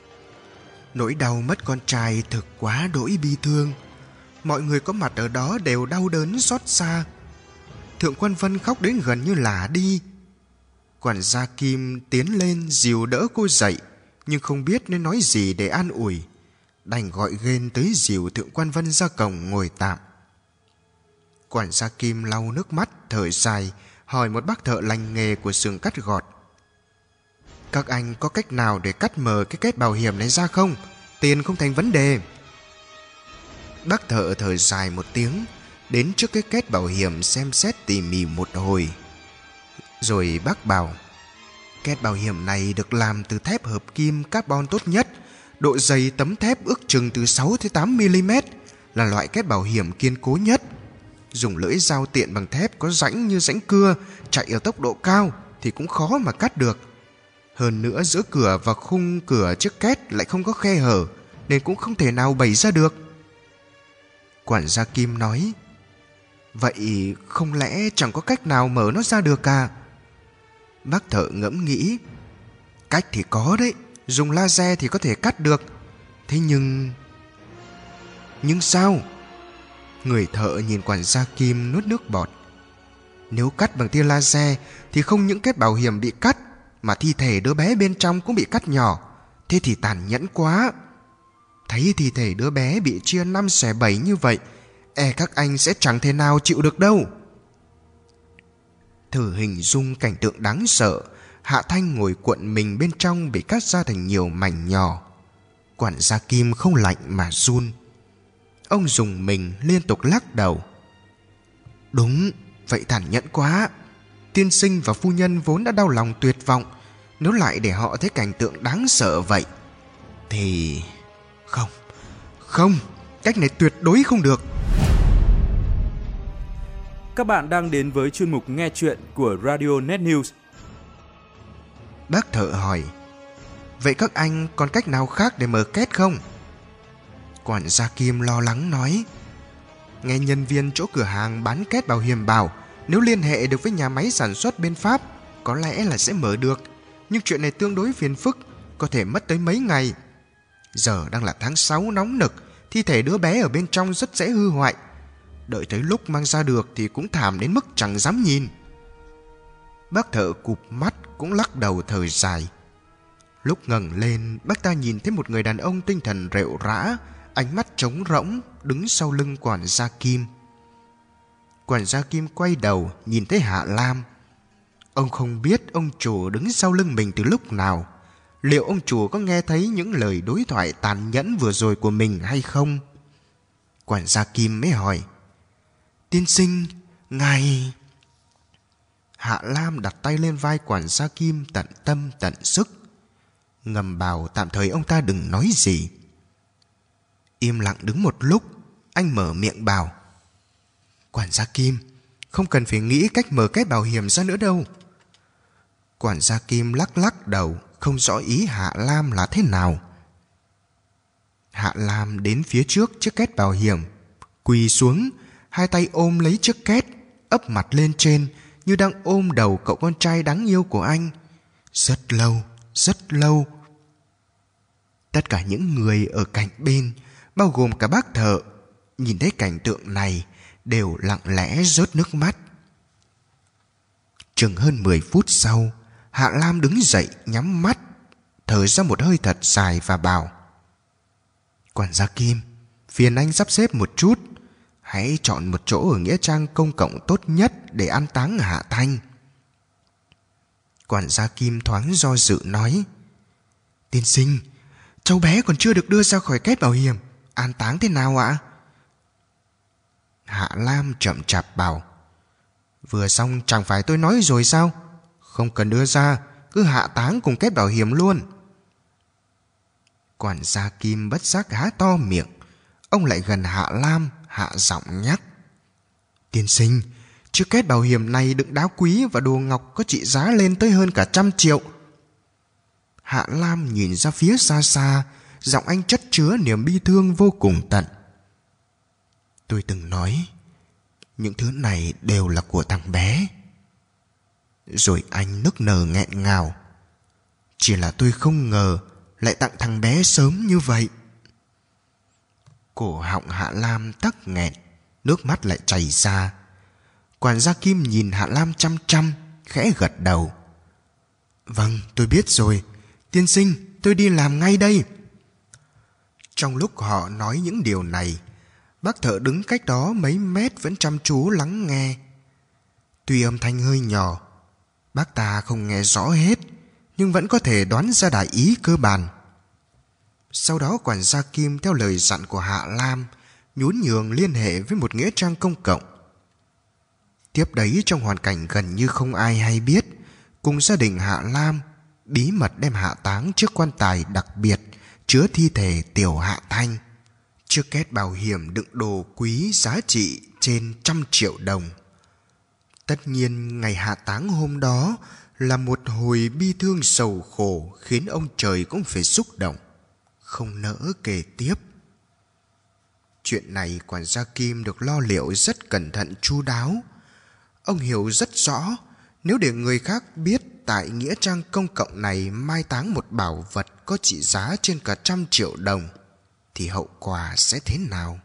Nỗi đau mất con trai thực quá đỗi bi thương. Mọi người có mặt ở đó đều đau đớn xót xa. Thượng Quan Vân khóc đến gần như lả đi. Quản gia Kim tiến lên dìu đỡ cô dậy, nhưng không biết nên nói gì để an ủi, đành gọi ghên tới dìu Thượng quan Vân ra cổng ngồi tạm. Quản gia Kim lau nước mắt thở dài, hỏi một bác thợ lành nghề của xưởng cắt gọt: các anh có cách nào để cắt mờ cái kết bảo hiểm này ra không? Tiền không thành vấn đề. Bác thợ thở dài một tiếng, đến trước cái kết bảo hiểm xem xét tỉ mỉ một hồi, rồi bác bảo: kết bảo hiểm này được làm từ thép hợp kim carbon tốt nhất, độ dày tấm thép ước chừng từ sáu đến tám mi-li-mét, là loại kết bảo hiểm kiên cố nhất. Dùng lưỡi dao tiện bằng thép có rãnh như rãnh cưa, chạy ở tốc độ cao thì cũng khó mà cắt được. Hơn nữa giữa cửa và khung cửa chiếc két lại không có khe hở, nên cũng không thể nào bày ra được. Quản gia Kim nói: vậy không lẽ chẳng có cách nào mở nó ra được à? Bác thợ ngẫm nghĩ: cách thì có đấy, dùng laser thì có thể cắt được. Thế nhưng... Nhưng sao? Người thợ nhìn quản gia Kim nuốt nước bọt. Nếu cắt bằng tia laser thì không những kết bảo hiểm bị cắt, mà thi thể đứa bé bên trong cũng bị cắt nhỏ. Thế thì tàn nhẫn quá. Thấy thi thể đứa bé bị chia năm xẻ bảy như vậy, e các anh sẽ chẳng thể nào chịu được đâu. Thử hình dung cảnh tượng đáng sợ, Hạ Thanh ngồi cuộn mình bên trong bị cắt ra thành nhiều mảnh nhỏ. Quản gia Kim không lạnh mà run. Ông dùng mình liên tục lắc đầu. Đúng, vậy tàn nhẫn quá. Tiên sinh và phu nhân vốn đã đau lòng tuyệt vọng, nếu lại để họ thấy cảnh tượng đáng sợ vậy thì... Không, không, cách này tuyệt đối không được. Các bạn đang đến với chuyên mục nghe chuyện của Radio Net News. Bác thợ hỏi: vậy các anh còn cách nào khác để mở két không? Quản gia Kim lo lắng nói: nghe nhân viên chỗ cửa hàng bán két bảo hiểm bảo, nếu liên hệ được với nhà máy sản xuất bên Pháp, có lẽ là sẽ mở được. Nhưng chuyện này tương đối phiền phức, có thể mất tới mấy ngày. Giờ đang là tháng sáu nóng nực, thi thể đứa bé ở bên trong rất dễ hư hoại. Đợi tới lúc mang ra được thì cũng thảm đến mức chẳng dám nhìn. Bác thợ cụp mắt cũng lắc đầu thở dài. Lúc ngẩng lên, bác ta nhìn thấy một người đàn ông tinh thần rệu rã, ánh mắt trống rỗng, đứng sau lưng quản gia Kim. Quản gia Kim quay đầu nhìn thấy Hạ Lam. Ông không biết ông chủ đứng sau lưng mình từ lúc nào. Liệu ông chủ có nghe thấy những lời đối thoại tàn nhẫn vừa rồi của mình hay không? Quản gia Kim mới hỏi: tiên sinh, ngài... Hạ Lam đặt tay lên vai quản gia Kim tận tâm tận sức, ngầm bảo tạm thời ông ta đừng nói gì. Im lặng đứng một lúc, anh mở miệng bảo: quản gia Kim, không cần phải nghĩ cách mở két bảo hiểm ra nữa đâu. Quản gia Kim lắc lắc đầu, không rõ ý Hạ Lam là thế nào. Hạ Lam đến phía trước chiếc két bảo hiểm, quỳ xuống, hai tay ôm lấy chiếc két, ấp mặt lên trên như đang ôm đầu cậu con trai đáng yêu của anh. Rất lâu, rất lâu. Tất cả những người ở cạnh bên, bao gồm cả bác thợ, nhìn thấy cảnh tượng này đều lặng lẽ rớt nước mắt. Chừng hơn mười phút sau, Hạ Lam đứng dậy nhắm mắt, thở ra một hơi thật dài và bảo: quản gia Kim, phiền anh sắp xếp một chút, hãy chọn một chỗ ở nghĩa trang công cộng tốt nhất để an táng Hạ Thanh. Quản gia Kim thoáng do dự nói: tiên sinh, cháu bé còn chưa được đưa ra khỏi két bảo hiểm, an táng thế nào ạ? Hạ Lam chậm chạp bảo: vừa xong chẳng phải tôi nói rồi sao? Không cần đưa ra, cứ hạ táng cùng két bảo hiểm luôn. Quản gia Kim bất giác há to miệng. Ông lại gần Hạ Lam, hạ giọng nhắc: tiên sinh, chiếc két bảo hiểm này đựng đá quý và đồ ngọc có trị giá lên tới hơn cả trăm triệu. Hạ Lam nhìn ra phía xa xa, giọng anh chất chứa niềm bi thương vô cùng tận. Tôi từng nói, những thứ này đều là của thằng bé. Rồi anh nức nở nghẹn ngào: chỉ là tôi không ngờ lại tặng thằng bé sớm như vậy. Cổ họng Hạ Lam tắc nghẹn, nước mắt lại chảy ra. Quản gia Kim nhìn Hạ Lam chăm chăm, khẽ gật đầu. Vâng, tôi biết rồi. Tiên sinh, tôi đi làm ngay đây. Trong lúc họ nói những điều này, bác thợ đứng cách đó mấy mét vẫn chăm chú lắng nghe. Tuy âm thanh hơi nhỏ, bác ta không nghe rõ hết, nhưng vẫn có thể đoán ra đại ý cơ bản. Sau đó quản gia Kim theo lời dặn của Hạ Lam nhún nhường liên hệ với một nghĩa trang công cộng. Tiếp đấy, trong hoàn cảnh gần như không ai hay biết, cùng gia đình Hạ Lam bí mật đem hạ táng trước quan tài đặc biệt chứa thi thể Tiểu Hạ Thanh, chiếc két bảo hiểm đựng đồ quý giá trị trên trăm triệu đồng. Tất nhiên ngày hạ táng hôm đó là một hồi bi thương sầu khổ khiến ông trời cũng phải xúc động, không nỡ kể tiếp. Chuyện này quản gia Kim được lo liệu rất cẩn thận chu đáo. Ông hiểu rất rõ, nếu để người khác biết tại nghĩa trang công cộng này mai táng một bảo vật có trị giá trên cả trăm triệu đồng, thì hậu quả sẽ thế nào?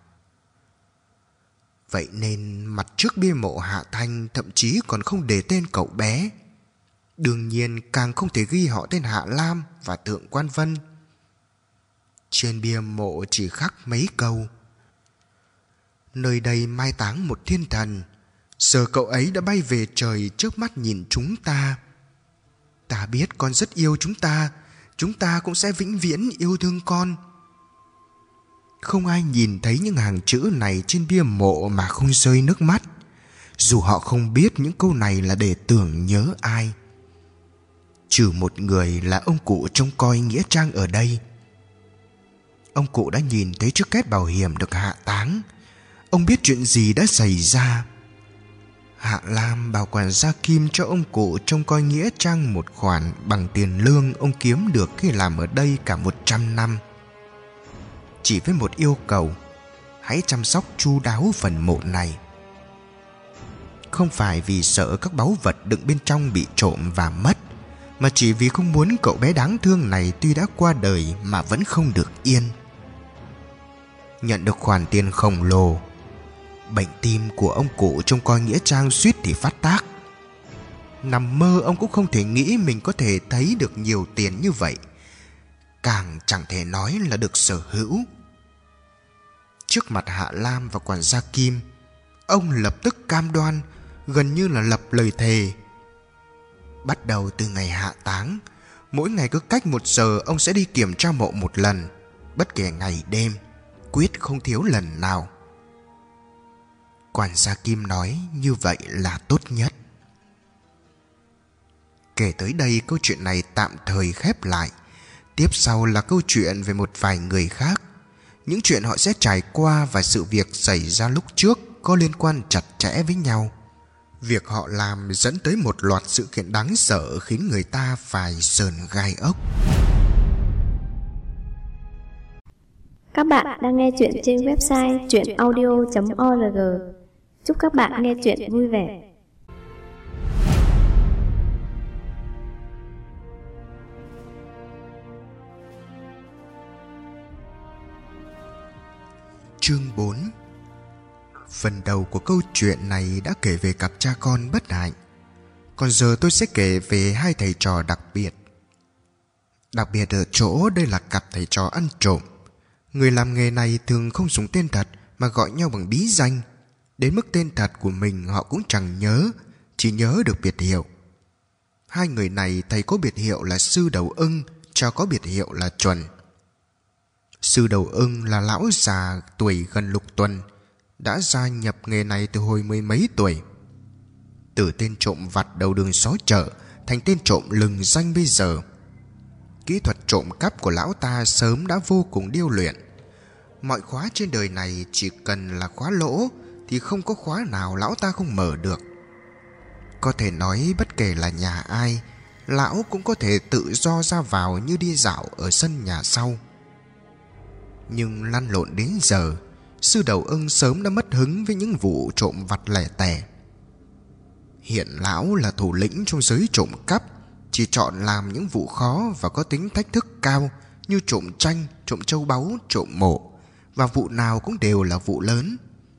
Vậy nên mặt trước bia mộ Hạ Thanh thậm chí còn không để tên cậu bé. Đương nhiên càng không thể ghi họ tên Hạ Lam và Thượng Quan Vân. Trên bia mộ chỉ khắc mấy câu: nơi đây mai táng một thiên thần, giờ cậu ấy đã bay về trời trước mắt nhìn chúng ta. Ta biết con rất yêu chúng ta, chúng ta cũng sẽ vĩnh viễn yêu thương con. Không ai nhìn thấy những hàng chữ này trên bia mộ mà không rơi nước mắt, dù họ không biết những câu này là để tưởng nhớ ai. Trừ một người là ông cụ trông coi nghĩa trang ở đây. Ông cụ đã nhìn thấy chiếc két bảo hiểm được hạ táng. Ông biết chuyện gì đã xảy ra. Hạ Lam bảo quản gia Kim cho ông cụ trông coi nghĩa trang một khoản bằng tiền lương ông kiếm được khi làm ở đây cả một trăm năm. Chỉ với một yêu cầu: hãy chăm sóc chu đáo phần mộ này. Không phải vì sợ các báu vật đựng bên trong bị trộm và mất, mà chỉ vì không muốn cậu bé đáng thương này tuy đã qua đời mà vẫn không được yên. Nhận được khoản tiền khổng lồ, bệnh tim của ông cụ trông coi nghĩa trang suýt thì phát tác. Nằm mơ ông cũng không thể nghĩ mình có thể thấy được nhiều tiền như vậy, càng chẳng thể nói là được sở hữu. Trước mặt Hạ Lam và quản gia Kim, ông lập tức cam đoan, gần như là lập lời thề. Bắt đầu từ ngày hạ táng, mỗi ngày cứ cách một giờ ông sẽ đi kiểm tra mộ một lần, bất kể ngày đêm, quyết không thiếu lần nào. Quản gia Kim nói như vậy là tốt nhất. Kể tới đây, câu chuyện này tạm thời khép lại. Tiếp sau là câu chuyện về một vài người khác. Những chuyện họ sẽ trải qua và sự việc xảy ra lúc trước có liên quan chặt chẽ với nhau. Việc họ làm dẫn tới một loạt sự kiện đáng sợ khiến người ta phải sờn gai ốc. Các bạn đang nghe chuyện trên website truyện audio chấm org. Chúc các bạn nghe chuyện vui vẻ. Chương bốn. Phần đầu của câu chuyện này đã kể về cặp cha con bất hạnh. Còn giờ tôi sẽ kể về hai thầy trò đặc biệt. Đặc biệt ở chỗ đây là cặp thầy trò ăn trộm. Người làm nghề này thường không dùng tên thật mà gọi nhau bằng bí danh. Đến mức tên thật của mình họ cũng chẳng nhớ, chỉ nhớ được biệt hiệu. Hai người này, thầy có biệt hiệu là Sư Đầu Ưng, cho có biệt hiệu là Chuẩn. Sư Đầu Ưng là lão già tuổi gần lục tuần, đã gia nhập nghề này từ hồi mười mấy tuổi. Từ tên trộm vặt đầu đường xó chợ thành tên trộm lừng danh bây giờ. Kỹ thuật trộm cắp của lão ta sớm đã vô cùng điêu luyện. Mọi khóa trên đời này chỉ cần là khóa lỗ thì không có khóa nào lão ta không mở được. Có thể nói bất kể là nhà ai, lão cũng có thể tự do ra vào như đi dạo ở sân nhà sau. Nhưng lăn lộn đến giờ, Sư Đầu Ưng sớm đã mất hứng với những vụ trộm vặt lẻ tẻ. Hiện lão là thủ lĩnh trong giới trộm cắp, chỉ chọn làm những vụ khó và có tính thách thức cao như trộm tranh, trộm châu báu, trộm mộ, và vụ nào cũng đều là vụ lớn.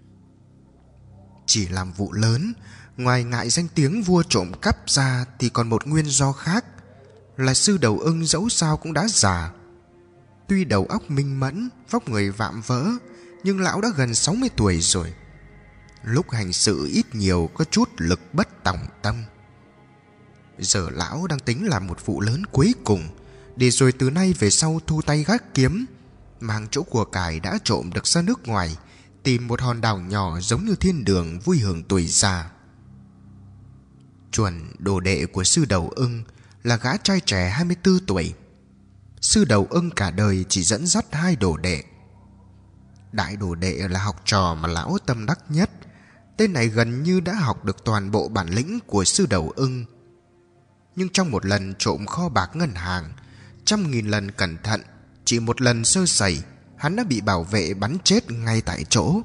Chỉ làm vụ lớn, ngoài ngại danh tiếng vua trộm cắp ra thì còn một nguyên do khác là sư Đầu Ưng dẫu sao cũng đã già. Tuy đầu óc minh mẫn, vóc người vạm vỡ, nhưng lão đã gần sáu mươi tuổi rồi. Lúc hành sự ít nhiều có chút lực bất tòng tâm. Giờ lão đang tính làm một vụ lớn cuối cùng, để rồi từ nay về sau thu tay gác kiếm, mang chỗ của cải đã trộm được ra nước ngoài, tìm một hòn đảo nhỏ giống như thiên đường vui hưởng tuổi già. Chuẩn, đồ đệ của sư Đầu Ưng, là gã trai trẻ hai mươi tư tuổi. Sư Đầu Ưng cả đời chỉ dẫn dắt hai đồ đệ. Đại đồ đệ là học trò mà lão tâm đắc nhất. Tên này gần như đã học được toàn bộ bản lĩnh của sư Đầu Ưng. Nhưng trong một lần trộm kho bạc ngân hàng, trăm nghìn lần cẩn thận, chỉ một lần sơ sẩy, hắn đã bị bảo vệ bắn chết ngay tại chỗ.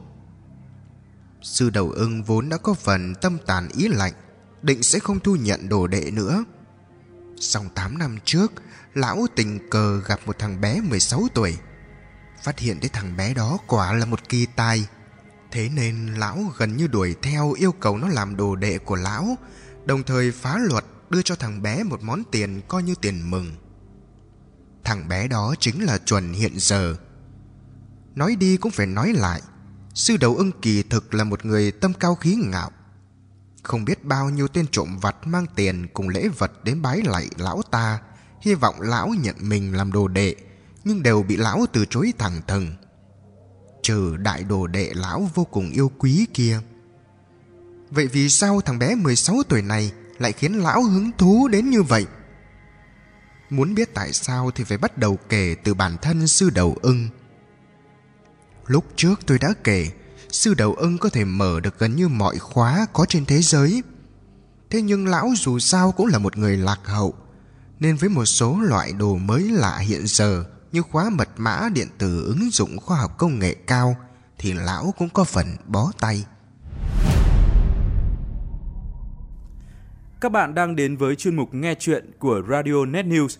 Sư Đầu Ưng vốn đã có phần tâm tàn ý lạnh, định sẽ không thu nhận đồ đệ nữa. Song tám năm trước, lão tình cờ gặp một thằng bé mười sáu tuổi. Phát hiện thấy thằng bé đó quả là một kỳ tài. Thế nên lão gần như đuổi theo, yêu cầu nó làm đồ đệ của lão, đồng thời phá luật đưa cho thằng bé một món tiền coi như tiền mừng. Thằng bé đó chính là Chuẩn hiện giờ. Nói đi cũng phải nói lại, sư Đầu Ưng kỳ thực là một người tâm cao khí ngạo. Không biết bao nhiêu tên trộm vặt mang tiền cùng lễ vật đến bái lạy lão ta, hy vọng lão nhận mình làm đồ đệ, nhưng đều bị lão từ chối thẳng thừng. Trừ đại đồ đệ lão vô cùng yêu quý kia. Vậy vì sao thằng bé mười sáu tuổi này lại khiến lão hứng thú đến như vậy? Muốn biết tại sao thì phải bắt đầu kể từ bản thân sư Đầu Ưng. Lúc trước tôi đã kể, sư Đầu Ưng có thể mở được gần như mọi khóa có trên thế giới. Thế nhưng lão dù sao cũng là một người lạc hậu, nên với một số loại đồ mới lạ hiện giờ như khóa mật mã điện tử ứng dụng khoa học công nghệ cao thì lão cũng có phần bó tay. Các bạn đang đến với chuyên mục nghe chuyện của Radio Net News.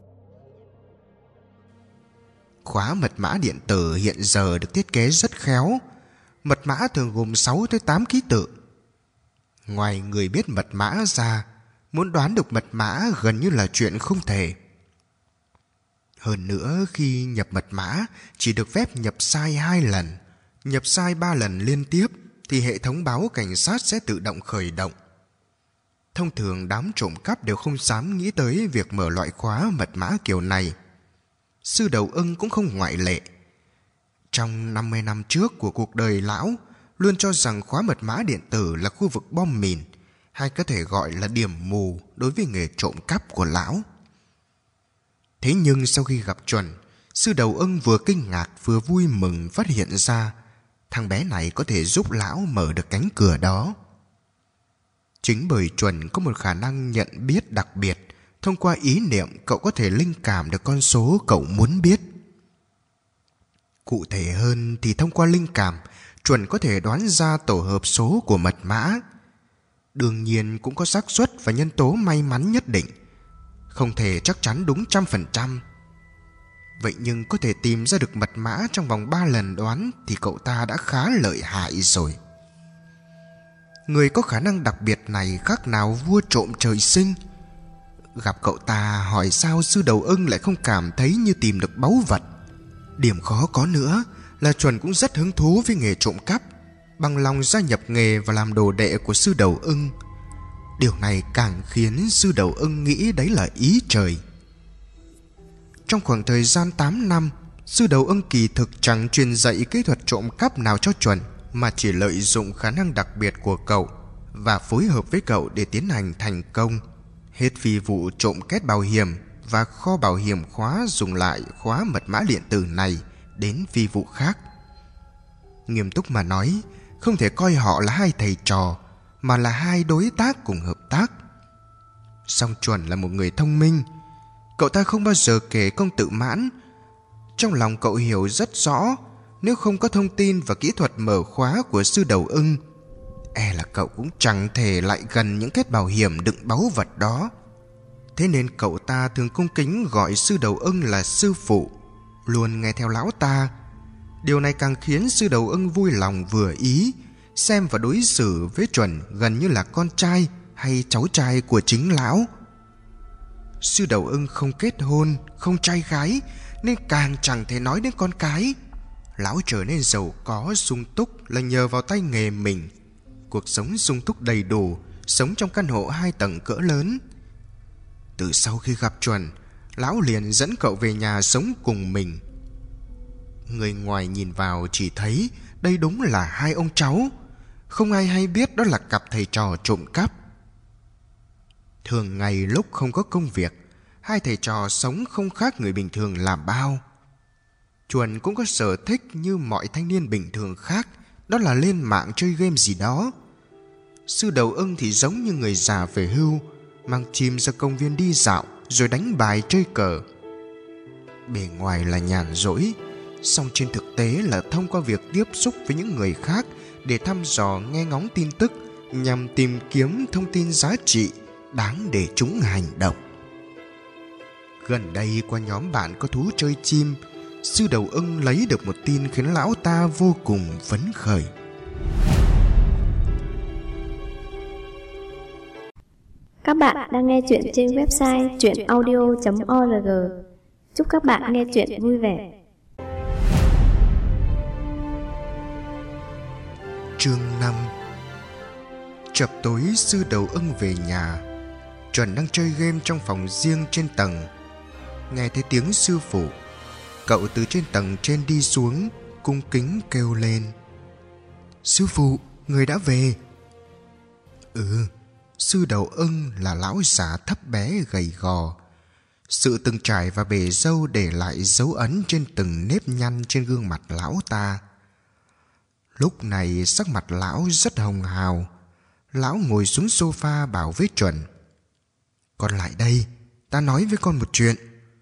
Khóa mật mã điện tử hiện giờ được thiết kế rất khéo. Mật mã thường gồm sáu tới tám ký tự. Ngoài người biết mật mã ra, muốn đoán được mật mã gần như là chuyện không thể. Hơn nữa, khi nhập mật mã chỉ được phép nhập sai hai lần. Nhập sai ba lần liên tiếp thì hệ thống báo cảnh sát sẽ tự động khởi động. Thông thường đám trộm cắp đều không dám nghĩ tới việc mở loại khóa mật mã kiểu này. Sư Đầu Ưng cũng không ngoại lệ. Trong năm mươi năm trước của cuộc đời lão, luôn cho rằng khóa mật mã điện tử là khu vực bom mìn, hay có thể gọi là điểm mù đối với nghề trộm cắp của lão. Thế nhưng sau khi gặp Chuẩn, sư Đầu Ưng vừa kinh ngạc vừa vui mừng phát hiện ra thằng bé này có thể giúp lão mở được cánh cửa đó. Chính bởi Chuẩn có một khả năng nhận biết đặc biệt, thông qua ý niệm cậu có thể linh cảm được con số cậu muốn biết. Cụ thể hơn thì thông qua linh cảm, Chuẩn có thể đoán ra tổ hợp số của mật mã. Đương nhiên cũng có xác suất và nhân tố may mắn nhất định, không thể chắc chắn đúng trăm phần trăm. Vậy nhưng có thể tìm ra được mật mã trong vòng ba lần đoán thì cậu ta đã khá lợi hại rồi. Người có khả năng đặc biệt này khác nào vua trộm trời sinh. Gặp cậu ta hỏi sao sư Đầu Ưng lại không cảm thấy như tìm được báu vật. Điểm khó có nữa là Chuẩn cũng rất hứng thú với nghề trộm cắp, bằng lòng gia nhập nghề và làm đồ đệ của sư Đầu Ưng. Điều này càng khiến sư Đầu Ưng nghĩ đấy là ý trời. Trong khoảng thời gian tám năm, sư Đầu Ưng kỳ thực chẳng truyền dạy kỹ thuật trộm cắp nào cho Chuẩn, mà chỉ lợi dụng khả năng đặc biệt của cậu và phối hợp với cậu để tiến hành thành công hết phi vụ trộm két bảo hiểm và kho bảo hiểm khóa dùng lại khóa mật mã điện tử này đến phi vụ khác. Nghiêm túc mà nói, không thể coi họ là hai thầy trò, mà là hai đối tác cùng hợp tác. Song Chuẩn là một người thông minh. Cậu ta không bao giờ kể công tự mãn. Trong lòng cậu hiểu rất rõ, nếu không có thông tin và kỹ thuật mở khóa của sư Đầu Ưng, e là cậu cũng chẳng thể lại gần những két bảo hiểm đựng báu vật đó. Thế nên cậu ta thường cung kính gọi sư Đầu Ưng là sư phụ, luôn nghe theo lão ta. Điều này càng khiến sư Đầu Ưng vui lòng vừa ý, xem và đối xử với Chuẩn gần như là con trai hay cháu trai của chính lão. Sư Đầu Ưng không kết hôn, không trai gái, nên càng chẳng thể nói đến con cái. Lão trở nên giàu có sung túc là nhờ vào tay nghề mình. Cuộc sống sung túc đầy đủ, sống trong căn hộ hai tầng cỡ lớn. Từ sau khi gặp Chuẩn, lão liền dẫn cậu về nhà sống cùng mình. Người ngoài nhìn vào chỉ thấy đây đúng là hai ông cháu. Không ai hay biết đó là cặp thầy trò trộm cắp. Thường ngày lúc không có công việc, hai thầy trò sống không khác người bình thường làm bao. Chuẩn cũng có sở thích như mọi thanh niên bình thường khác, đó là lên mạng chơi game gì đó. Sư Đầu Ưng thì giống như người già về hưu, mang chim ra công viên đi dạo rồi đánh bài chơi cờ. Bề ngoài là nhàn rỗi, song trên thực tế là thông qua việc tiếp xúc với những người khác để thăm dò nghe ngóng tin tức, nhằm tìm kiếm thông tin giá trị đáng để chúng hành động. Gần đây qua nhóm bạn có thú chơi chim, Sư Đầu Ưng lấy được một tin khiến lão ta vô cùng phấn khởi. Các bạn đang nghe chuyện trên website truyện audio chấm org. Chúc các bạn nghe chuyện vui vẻ. Chương năm. Chập tối, Sư Đầu Ưng về nhà. Chuẩn đang chơi game trong phòng riêng trên tầng. Nghe thấy tiếng sư phụ, cậu từ trên tầng trên đi xuống, cung kính kêu lên: "Sư phụ, người đã về." Ừ, Sư Đầu Ưng là lão già thấp bé gầy gò. Sự từng trải và bề râu để lại dấu ấn trên từng nếp nhăn trên gương mặt lão ta. Lúc này sắc mặt lão rất hồng hào. Lão ngồi xuống sofa bảo với Chuẩn: "Con lại đây, ta nói với con một chuyện."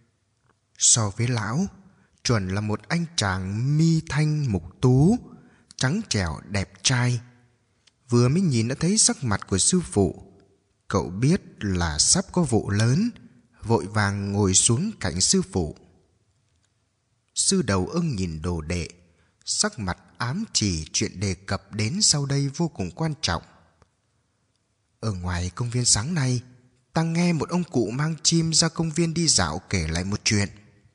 So với lão, Chuẩn là một anh chàng mi thanh mục tú, trắng trẻo đẹp trai. Vừa mới nhìn đã thấy sắc mặt của sư phụ, cậu biết là sắp có vụ lớn, vội vàng ngồi xuống cạnh sư phụ. Sư Đầu Ưng nhìn đồ đệ, sắc mặt ám chỉ chuyện đề cập đến sau đây vô cùng quan trọng. Ở ngoài công viên sáng nay, ta nghe một ông cụ mang chim ra công viên đi dạo kể lại một chuyện.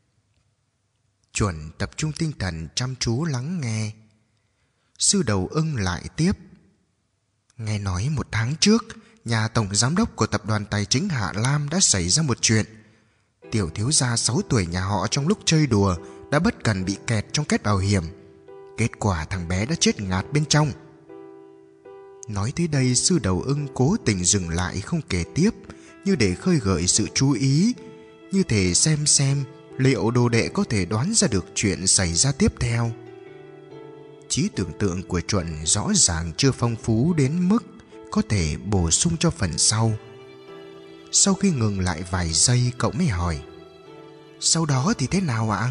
Chuẩn tập trung tinh thần chăm chú lắng nghe. Sư Đầu Ưng lại tiếp: "Nghe nói một tháng trước, nhà tổng giám đốc của tập đoàn tài chính Hạ Lam đã xảy ra một chuyện. Tiểu thiếu gia sáu tuổi nhà họ trong lúc chơi đùa đã bất cẩn bị kẹt trong két bảo hiểm. Kết quả thằng bé đã chết ngạt bên trong." Nói tới đây, Sư Đầu Ưng cố tình dừng lại không kể tiếp, như để khơi gợi sự chú ý, như thể xem xem liệu đồ đệ có thể đoán ra được chuyện xảy ra tiếp theo. Trí tưởng tượng của Chuẩn rõ ràng chưa phong phú đến mức có thể bổ sung cho phần sau. Sau khi ngừng lại vài giây, cậu mới hỏi: "Sau đó thì thế nào ạ?"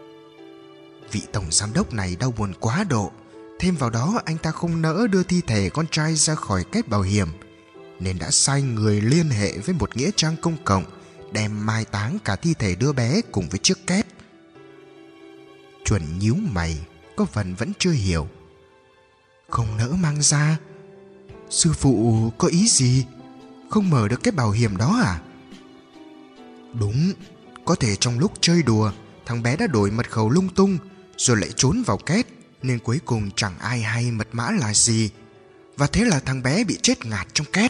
"Vị tổng giám đốc này đau buồn quá độ. Thêm vào đó anh ta không nỡ đưa thi thể con trai ra khỏi két bảo hiểm, nên đã sai người liên hệ với một nghĩa trang công cộng, đem mai táng cả thi thể đứa bé cùng với chiếc két." Chuẩn nhíu mày, có phần vẫn chưa hiểu. "Không nỡ mang ra? Sư phụ có ý gì? Không mở được cái bảo hiểm đó à?" "Đúng, có thể trong lúc chơi đùa, thằng bé đã đổi mật khẩu lung tung rồi lại trốn vào két, nên cuối cùng chẳng ai hay mật mã là gì, và thế là thằng bé bị chết ngạt trong két."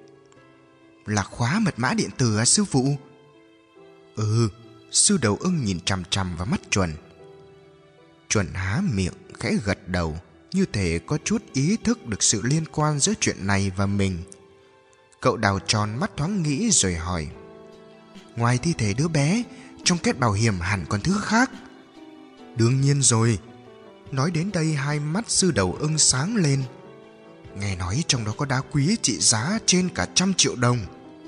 "Là khóa mật mã điện tử à sư phụ?" "Ừ." Sư Đầu Ưng nhìn chằm chằm vào mắt Chuẩn. Chuẩn há miệng khẽ gật đầu, như thể có chút ý thức được sự liên quan giữa chuyện này và mình. Cậu đào tròn mắt thoáng nghĩ rồi hỏi: "Ngoài thi thể đứa bé, trong két bảo hiểm hẳn còn thứ khác?" "Đương nhiên rồi." Nói đến đây, hai mắt Sư Đầu Ưng sáng lên. "Nghe nói trong đó có đá quý trị giá trên cả trăm triệu đồng."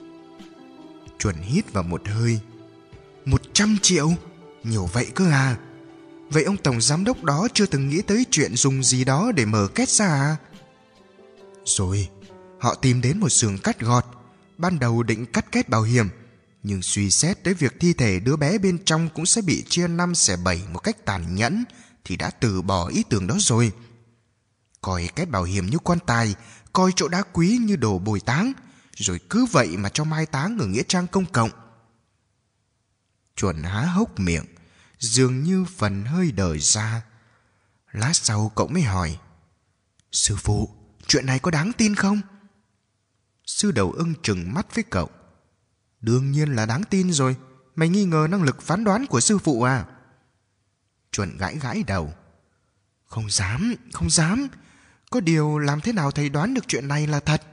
Chuẩn hít vào một hơi. Một trăm triệu? Nhiều vậy cơ à? Vậy ông tổng giám đốc đó chưa từng nghĩ tới chuyện dùng gì đó để mở két ra à? Rồi, họ tìm đến một xưởng cắt gọt. Ban đầu định cắt két bảo hiểm, nhưng suy xét tới việc thi thể đứa bé bên trong cũng sẽ bị chia năm xẻ bảy một cách tàn nhẫn, thì đã từ bỏ ý tưởng đó rồi. Coi két bảo hiểm như quan tài, coi chỗ đá quý như đồ bồi táng, rồi cứ vậy mà cho mai táng ở nghĩa trang công cộng. Chuẩn há hốc miệng, dường như phần hơi đờ ra. Lát sau cậu mới hỏi: Sư phụ, chuyện này có đáng tin không? Sư Đầu Ưng trừng mắt với cậu: Đương nhiên là đáng tin rồi. Mày nghi ngờ năng lực phán đoán của sư phụ à? Chuẩn gãi gãi đầu: Không dám, không dám. Có điều làm thế nào thầy đoán được chuyện này là thật?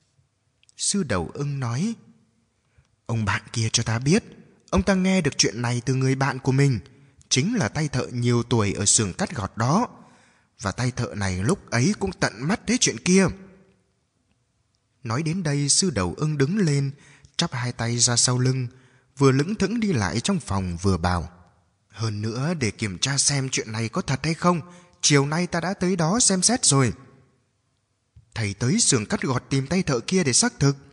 Sư Đầu Ưng nói: Ông bạn kia cho ta biết, ông ta nghe được chuyện này từ người bạn của mình, chính là tay thợ nhiều tuổi ở xưởng cắt gọt đó. Và tay thợ này lúc ấy cũng tận mắt thấy chuyện kia. Nói đến đây, Sư Đầu Ưng đứng lên, chắp hai tay ra sau lưng, vừa lững thững đi lại trong phòng vừa bảo: Hơn nữa, để kiểm tra xem chuyện này có thật hay không, chiều nay ta đã tới đó xem xét rồi. Thầy tới xưởng cắt gọt tìm tay thợ kia để xác thực.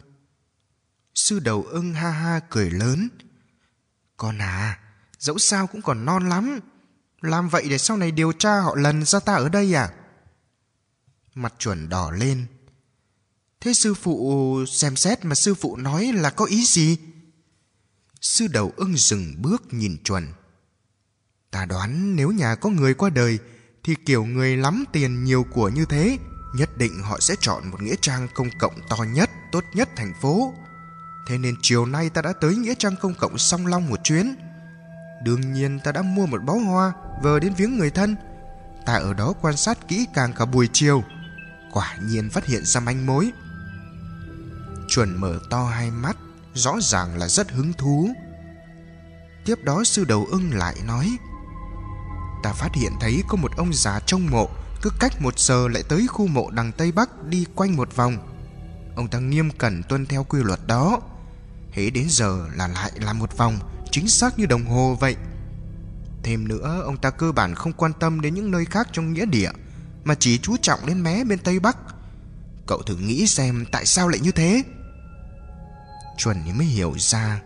Sư Đầu Ưng ha ha cười lớn: Con à, dẫu sao cũng còn non lắm. Làm vậy để sau này điều tra họ lần ra ta ở đây à? Mặt Chuẩn đỏ lên: Thế sư phụ xem xét mà sư phụ nói là có ý gì? Sư Đầu Ưng dừng bước nhìn Chuẩn: Ta đoán nếu nhà có người qua đời thì kiểu người lắm tiền nhiều của như thế, nhất định họ sẽ chọn một nghĩa trang công cộng to nhất, tốt nhất thành phố. Thế nên chiều nay ta đã tới nghĩa trang công cộng Song Long một chuyến. Đương nhiên ta đã mua một bó hoa vờ đến viếng người thân. Ta ở đó quan sát kỹ càng cả buổi chiều, quả nhiên phát hiện ra manh mối. Chuẩn mở to hai mắt, rõ ràng là rất hứng thú. Tiếp đó Sư Đầu Ưng lại nói: Ta phát hiện thấy có một ông già trong mộ, cứ cách một giờ lại tới khu mộ đằng Tây Bắc đi quanh một vòng. Ông ta nghiêm cẩn tuân theo quy luật đó, hễ đến giờ là lại làm một vòng, chính xác như đồng hồ vậy. Thêm nữa, ông ta cơ bản không quan tâm đến những nơi khác trong nghĩa địa, mà chỉ chú trọng đến mé bên Tây Bắc. Cậu thử nghĩ xem tại sao lại như thế? Chuẩn mới hiểu ra.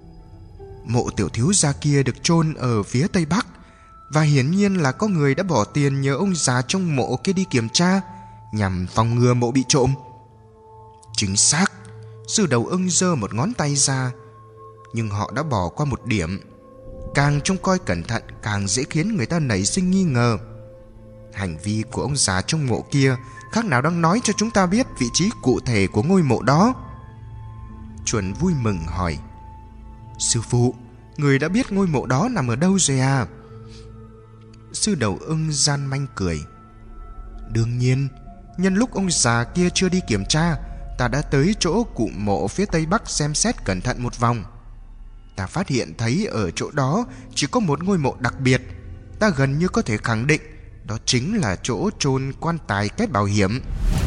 Mộ tiểu thiếu gia kia được chôn ở phía Tây Bắc, và hiển nhiên là có người đã bỏ tiền nhờ ông già trong mộ kia đi kiểm tra, nhằm phòng ngừa mộ bị trộm. Chính xác. Sư Đầu Ưng giơ một ngón tay ra. Nhưng họ đã bỏ qua một điểm. Càng trông coi cẩn thận càng dễ khiến người ta nảy sinh nghi ngờ. Hành vi của ông già trong mộ kia khác nào đang nói cho chúng ta biết vị trí cụ thể của ngôi mộ đó. Chuẩn vui mừng hỏi: Sư phụ, người đã biết ngôi mộ đó nằm ở đâu rồi à? Sư Đầu Ưng gian manh cười: Đương nhiên, nhân lúc ông già kia chưa đi kiểm tra, ta đã tới chỗ cụ mộ phía Tây Bắc xem xét cẩn thận một vòng. Ta phát hiện thấy ở chỗ đó chỉ có một ngôi mộ đặc biệt. Ta gần như có thể khẳng định đó chính là chỗ chôn quan tài kết bảo hiểm.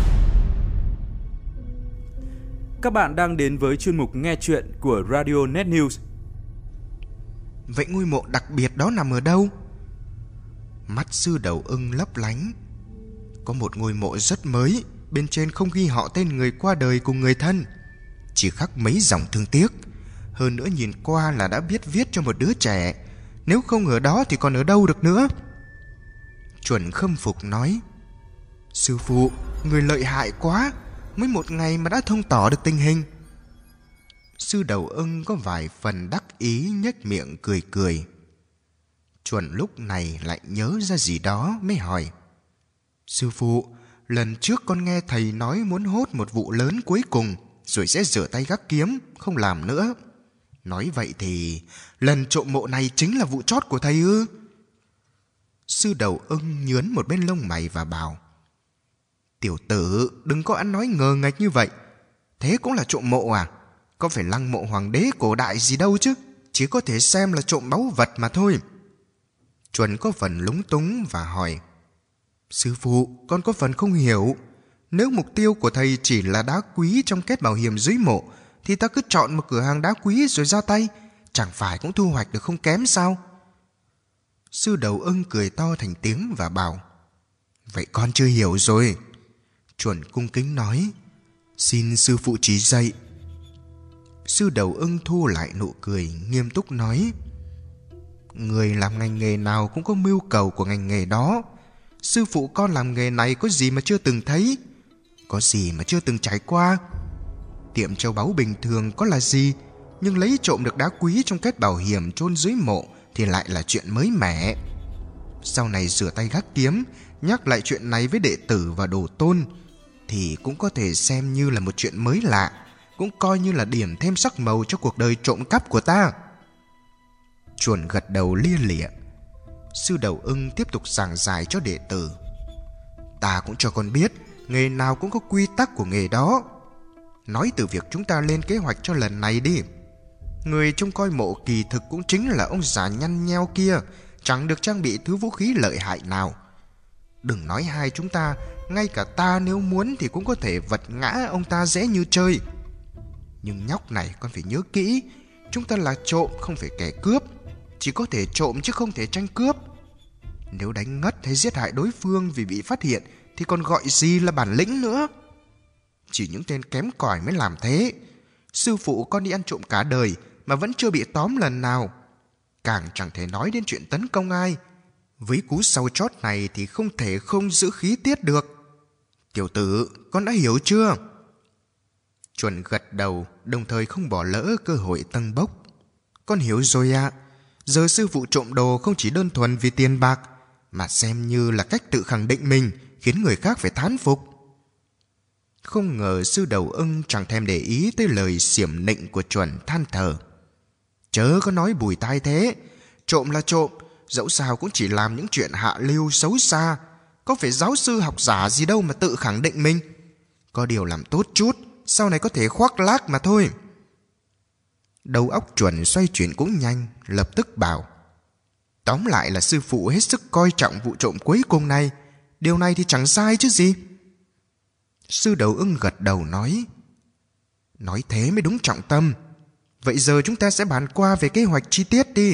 Các bạn đang đến với chuyên mục nghe chuyện của Radio Net News. Vậy ngôi mộ đặc biệt đó nằm ở đâu? Mắt Sư Đầu Ưng lấp lánh. Có một ngôi mộ rất mới, bên trên không ghi họ tên người qua đời cùng người thân, chỉ khắc mấy dòng thương tiếc. Hơn nữa nhìn qua là đã biết viết cho một đứa trẻ. Nếu không ở đó thì còn ở đâu được nữa? Chuẩn khâm phục nói: Sư phụ, người lợi hại quá, mới một ngày mà đã thông tỏ được tình hình. Sư Đầu Ưng có vài phần đắc ý, nhếch miệng cười cười. Chuẩn lúc này lại nhớ ra gì đó mới hỏi: Sư phụ, lần trước con nghe thầy nói muốn hốt một vụ lớn cuối cùng rồi sẽ rửa tay gác kiếm, không làm nữa. Nói vậy thì lần trộm mộ này chính là vụ chót của thầy ư? Sư Đầu Ưng nhướn một bên lông mày và bảo: Tiểu tử, đừng có ăn nói ngờ nghệch như vậy. Thế cũng là trộm mộ à? Có phải lăng mộ hoàng đế cổ đại gì đâu chứ, chỉ có thể xem là trộm báu vật mà thôi. Chuẩn có phần lúng túng và hỏi: Sư phụ, con có phần không hiểu. Nếu mục tiêu của thầy chỉ là đá quý trong kết bảo hiểm dưới mộ, thì ta cứ chọn một cửa hàng đá quý rồi ra tay, chẳng phải cũng thu hoạch được không kém sao? Sư Đầu Ưng cười to thành tiếng và bảo: Vậy con chưa hiểu rồi. Chuẩn cung kính nói: Xin sư phụ chỉ dạy. Sư Đầu Ưng thu lại nụ cười, nghiêm túc nói: Người làm ngành nghề nào cũng có mưu cầu của ngành nghề đó. Sư phụ con làm nghề này có gì mà chưa từng thấy, có gì mà chưa từng trải qua. Tiệm châu báu bình thường có là gì, nhưng lấy trộm được đá quý trong két bảo hiểm chôn dưới mộ thì lại là chuyện mới mẻ. Sau này rửa tay gác kiếm, nhắc lại chuyện này với đệ tử và đồ tôn thì cũng có thể xem như là một chuyện mới lạ, cũng coi như là điểm thêm sắc màu cho cuộc đời trộm cắp của ta. Chuồn gật đầu lia lịa. Sư Đầu Ưng tiếp tục giảng giải cho đệ tử. Ta cũng cho con biết, nghề nào cũng có quy tắc của nghề đó. Nói từ việc chúng ta lên kế hoạch cho lần này đi. Người trông coi mộ kỳ thực cũng chính là ông già nhăn nheo kia, chẳng được trang bị thứ vũ khí lợi hại nào. Đừng nói hai chúng ta, ngay cả ta nếu muốn thì cũng có thể vật ngã ông ta dễ như chơi. Nhưng nhóc này con phải nhớ kỹ, chúng ta là trộm không phải kẻ cướp, chỉ có thể trộm chứ không thể tranh cướp. Nếu đánh ngất hay giết hại đối phương vì bị phát hiện thì còn gọi gì là bản lĩnh nữa. Chỉ những tên kém cỏi mới làm thế. Sư phụ con đi ăn trộm cả đời mà vẫn chưa bị tóm lần nào, càng chẳng thể nói đến chuyện tấn công ai. Với cú sau chót này thì không thể không giữ khí tiết được. Tiểu tử, con đã hiểu chưa? Chuẩn gật đầu, đồng thời không bỏ lỡ cơ hội tâng bốc. Con hiểu rồi ạ. À. Giờ sư phụ trộm đồ không chỉ đơn thuần vì tiền bạc, mà xem như là cách tự khẳng định mình, khiến người khác phải thán phục. Không ngờ Sư Đầu Ưng chẳng thèm để ý tới lời xiểm nịnh của Chuẩn, than thở. Chớ có nói bùi tai thế. Trộm là trộm, dẫu sao cũng chỉ làm những chuyện hạ lưu xấu xa. Có phải giáo sư học giả gì đâu mà tự khẳng định mình. Có điều làm tốt chút, sau này có thể khoác lác mà thôi. Đầu óc Chuẩn xoay chuyển cũng nhanh, lập tức bảo. Tóm lại là sư phụ hết sức coi trọng vụ trộm cuối cùng này. Điều này thì chẳng sai chứ gì. Sư Đầu Ưng gật đầu nói. Nói thế mới đúng trọng tâm. Vậy giờ chúng ta sẽ bàn qua về kế hoạch chi tiết đi.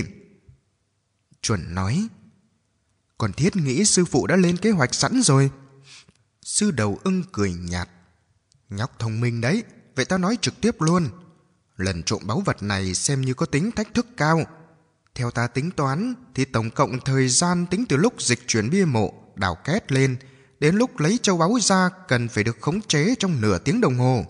Chuẩn nói. Còn thiết nghĩ sư phụ đã lên kế hoạch sẵn rồi. Sư Đầu Ưng cười nhạt. Nhóc thông minh đấy. Vậy tao nói trực tiếp luôn. Lần trộm báu vật này xem như có tính thách thức cao. Theo ta tính toán thì tổng cộng thời gian tính từ lúc dịch chuyển bia mộ, đào két lên đến lúc lấy châu báu ra cần phải được khống chế trong nửa tiếng đồng hồ.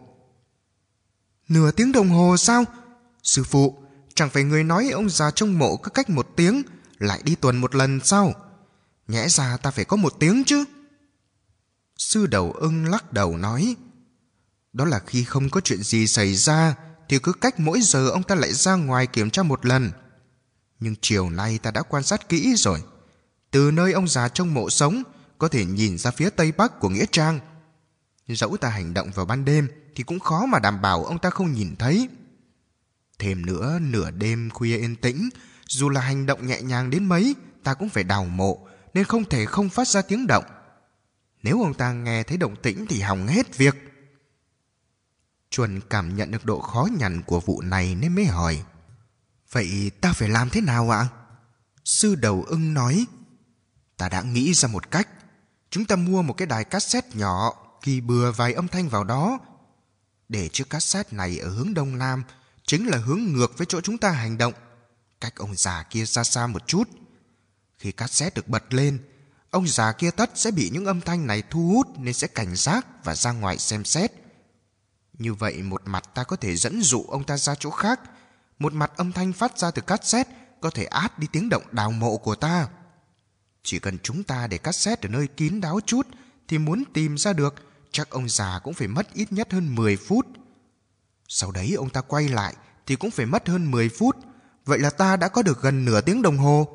Nửa tiếng đồng hồ sao? Sư phụ, chẳng phải người nói ông già trong mộ cứ cách một tiếng lại đi tuần một lần sao? Nhẽ ra ta phải có một tiếng chứ. Sư Đầu Ưng lắc đầu nói. Đó là khi không có chuyện gì xảy ra thì cứ cách mỗi giờ ông ta lại ra ngoài kiểm tra một lần. Nhưng chiều nay ta đã quan sát kỹ rồi. Từ nơi ông già trong mộ sống có thể nhìn ra phía tây bắc của nghĩa trang. Dẫu ta hành động vào ban đêm thì cũng khó mà đảm bảo ông ta không nhìn thấy. Thêm nữa, nửa đêm khuya yên tĩnh, dù là hành động nhẹ nhàng đến mấy, ta cũng phải đào mộ, nên không thể không phát ra tiếng động. Nếu ông ta nghe thấy động tĩnh thì hỏng hết việc. Chuẩn cảm nhận được độ khó nhằn của vụ này nên mới hỏi. Vậy ta phải làm thế nào ạ? Sư Đầu Ưng nói. Ta đã nghĩ ra một cách. Chúng ta mua một cái đài cassette nhỏ, ghi bừa vài âm thanh vào đó. Để chiếc cassette này ở hướng đông nam, chính là hướng ngược với chỗ chúng ta hành động, cách ông già kia xa xa một chút. Khi cassette được bật lên, ông già kia tất sẽ bị những âm thanh này thu hút nên sẽ cảnh giác và ra ngoài xem xét. Như vậy một mặt ta có thể dẫn dụ ông ta ra chỗ khác, một mặt âm thanh phát ra từ cassette có thể át đi tiếng động đào mộ của ta. Chỉ cần chúng ta để cassette ở nơi kín đáo chút thì muốn tìm ra được chắc ông già cũng phải mất ít nhất hơn mười phút. Sau đấy ông ta quay lại thì cũng phải mất hơn mười phút. Vậy là ta đã có được gần nửa tiếng đồng hồ.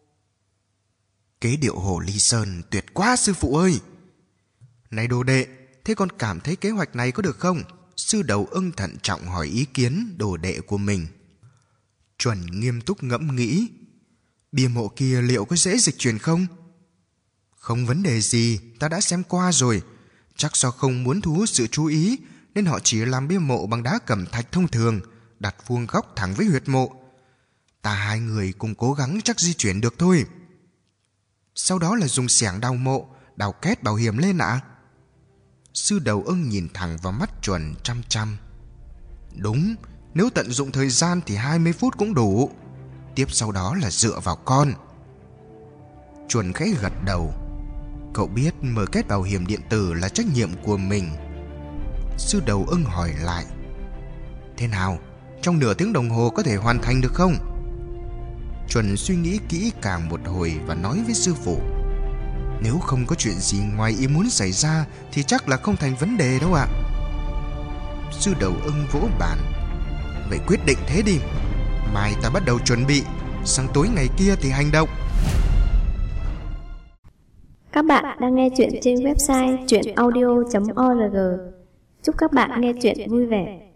Kế điệu hồ ly sơn tuyệt quá sư phụ ơi. Này đồ đệ, thế con cảm thấy kế hoạch này có được không? Sư Đầu Ưng thận trọng hỏi ý kiến đồ đệ của mình. Chuẩn nghiêm túc ngẫm nghĩ. Bia mộ kia liệu có dễ dịch chuyển không? Không vấn đề gì, ta đã xem qua rồi. Chắc do không muốn thu hút sự chú ý nên họ chỉ làm bia mộ bằng đá cẩm thạch thông thường, đặt vuông góc thẳng với huyệt mộ. Ta hai người cùng cố gắng chắc di chuyển được thôi. Sau đó là dùng xẻng đào mộ, đào két bảo hiểm lên ạ. À? Sư Đầu Ưng nhìn thẳng vào mắt Chuẩn chăm chăm. Đúng, nếu tận dụng thời gian thì hai mươi phút cũng đủ. Tiếp sau đó là dựa vào con. Chuẩn khẽ gật đầu. Cậu biết mở két bảo hiểm điện tử là trách nhiệm của mình. Sư Đầu Ưng hỏi lại. Thế nào, trong nửa tiếng đồng hồ có thể hoàn thành được không? Chuẩn suy nghĩ kỹ càng một hồi và nói với sư phụ: Nếu không có chuyện gì ngoài ý muốn xảy ra thì chắc là không thành vấn đề đâu ạ. Sư Đầu Ưng vỗ bàn: Vậy quyết định thế đi. Mai ta bắt đầu chuẩn bị, sang tối ngày kia thì hành động. Các bạn đang nghe chuyện trên website truyện audio chấm org. Chúc các bạn nghe chuyện vui vẻ.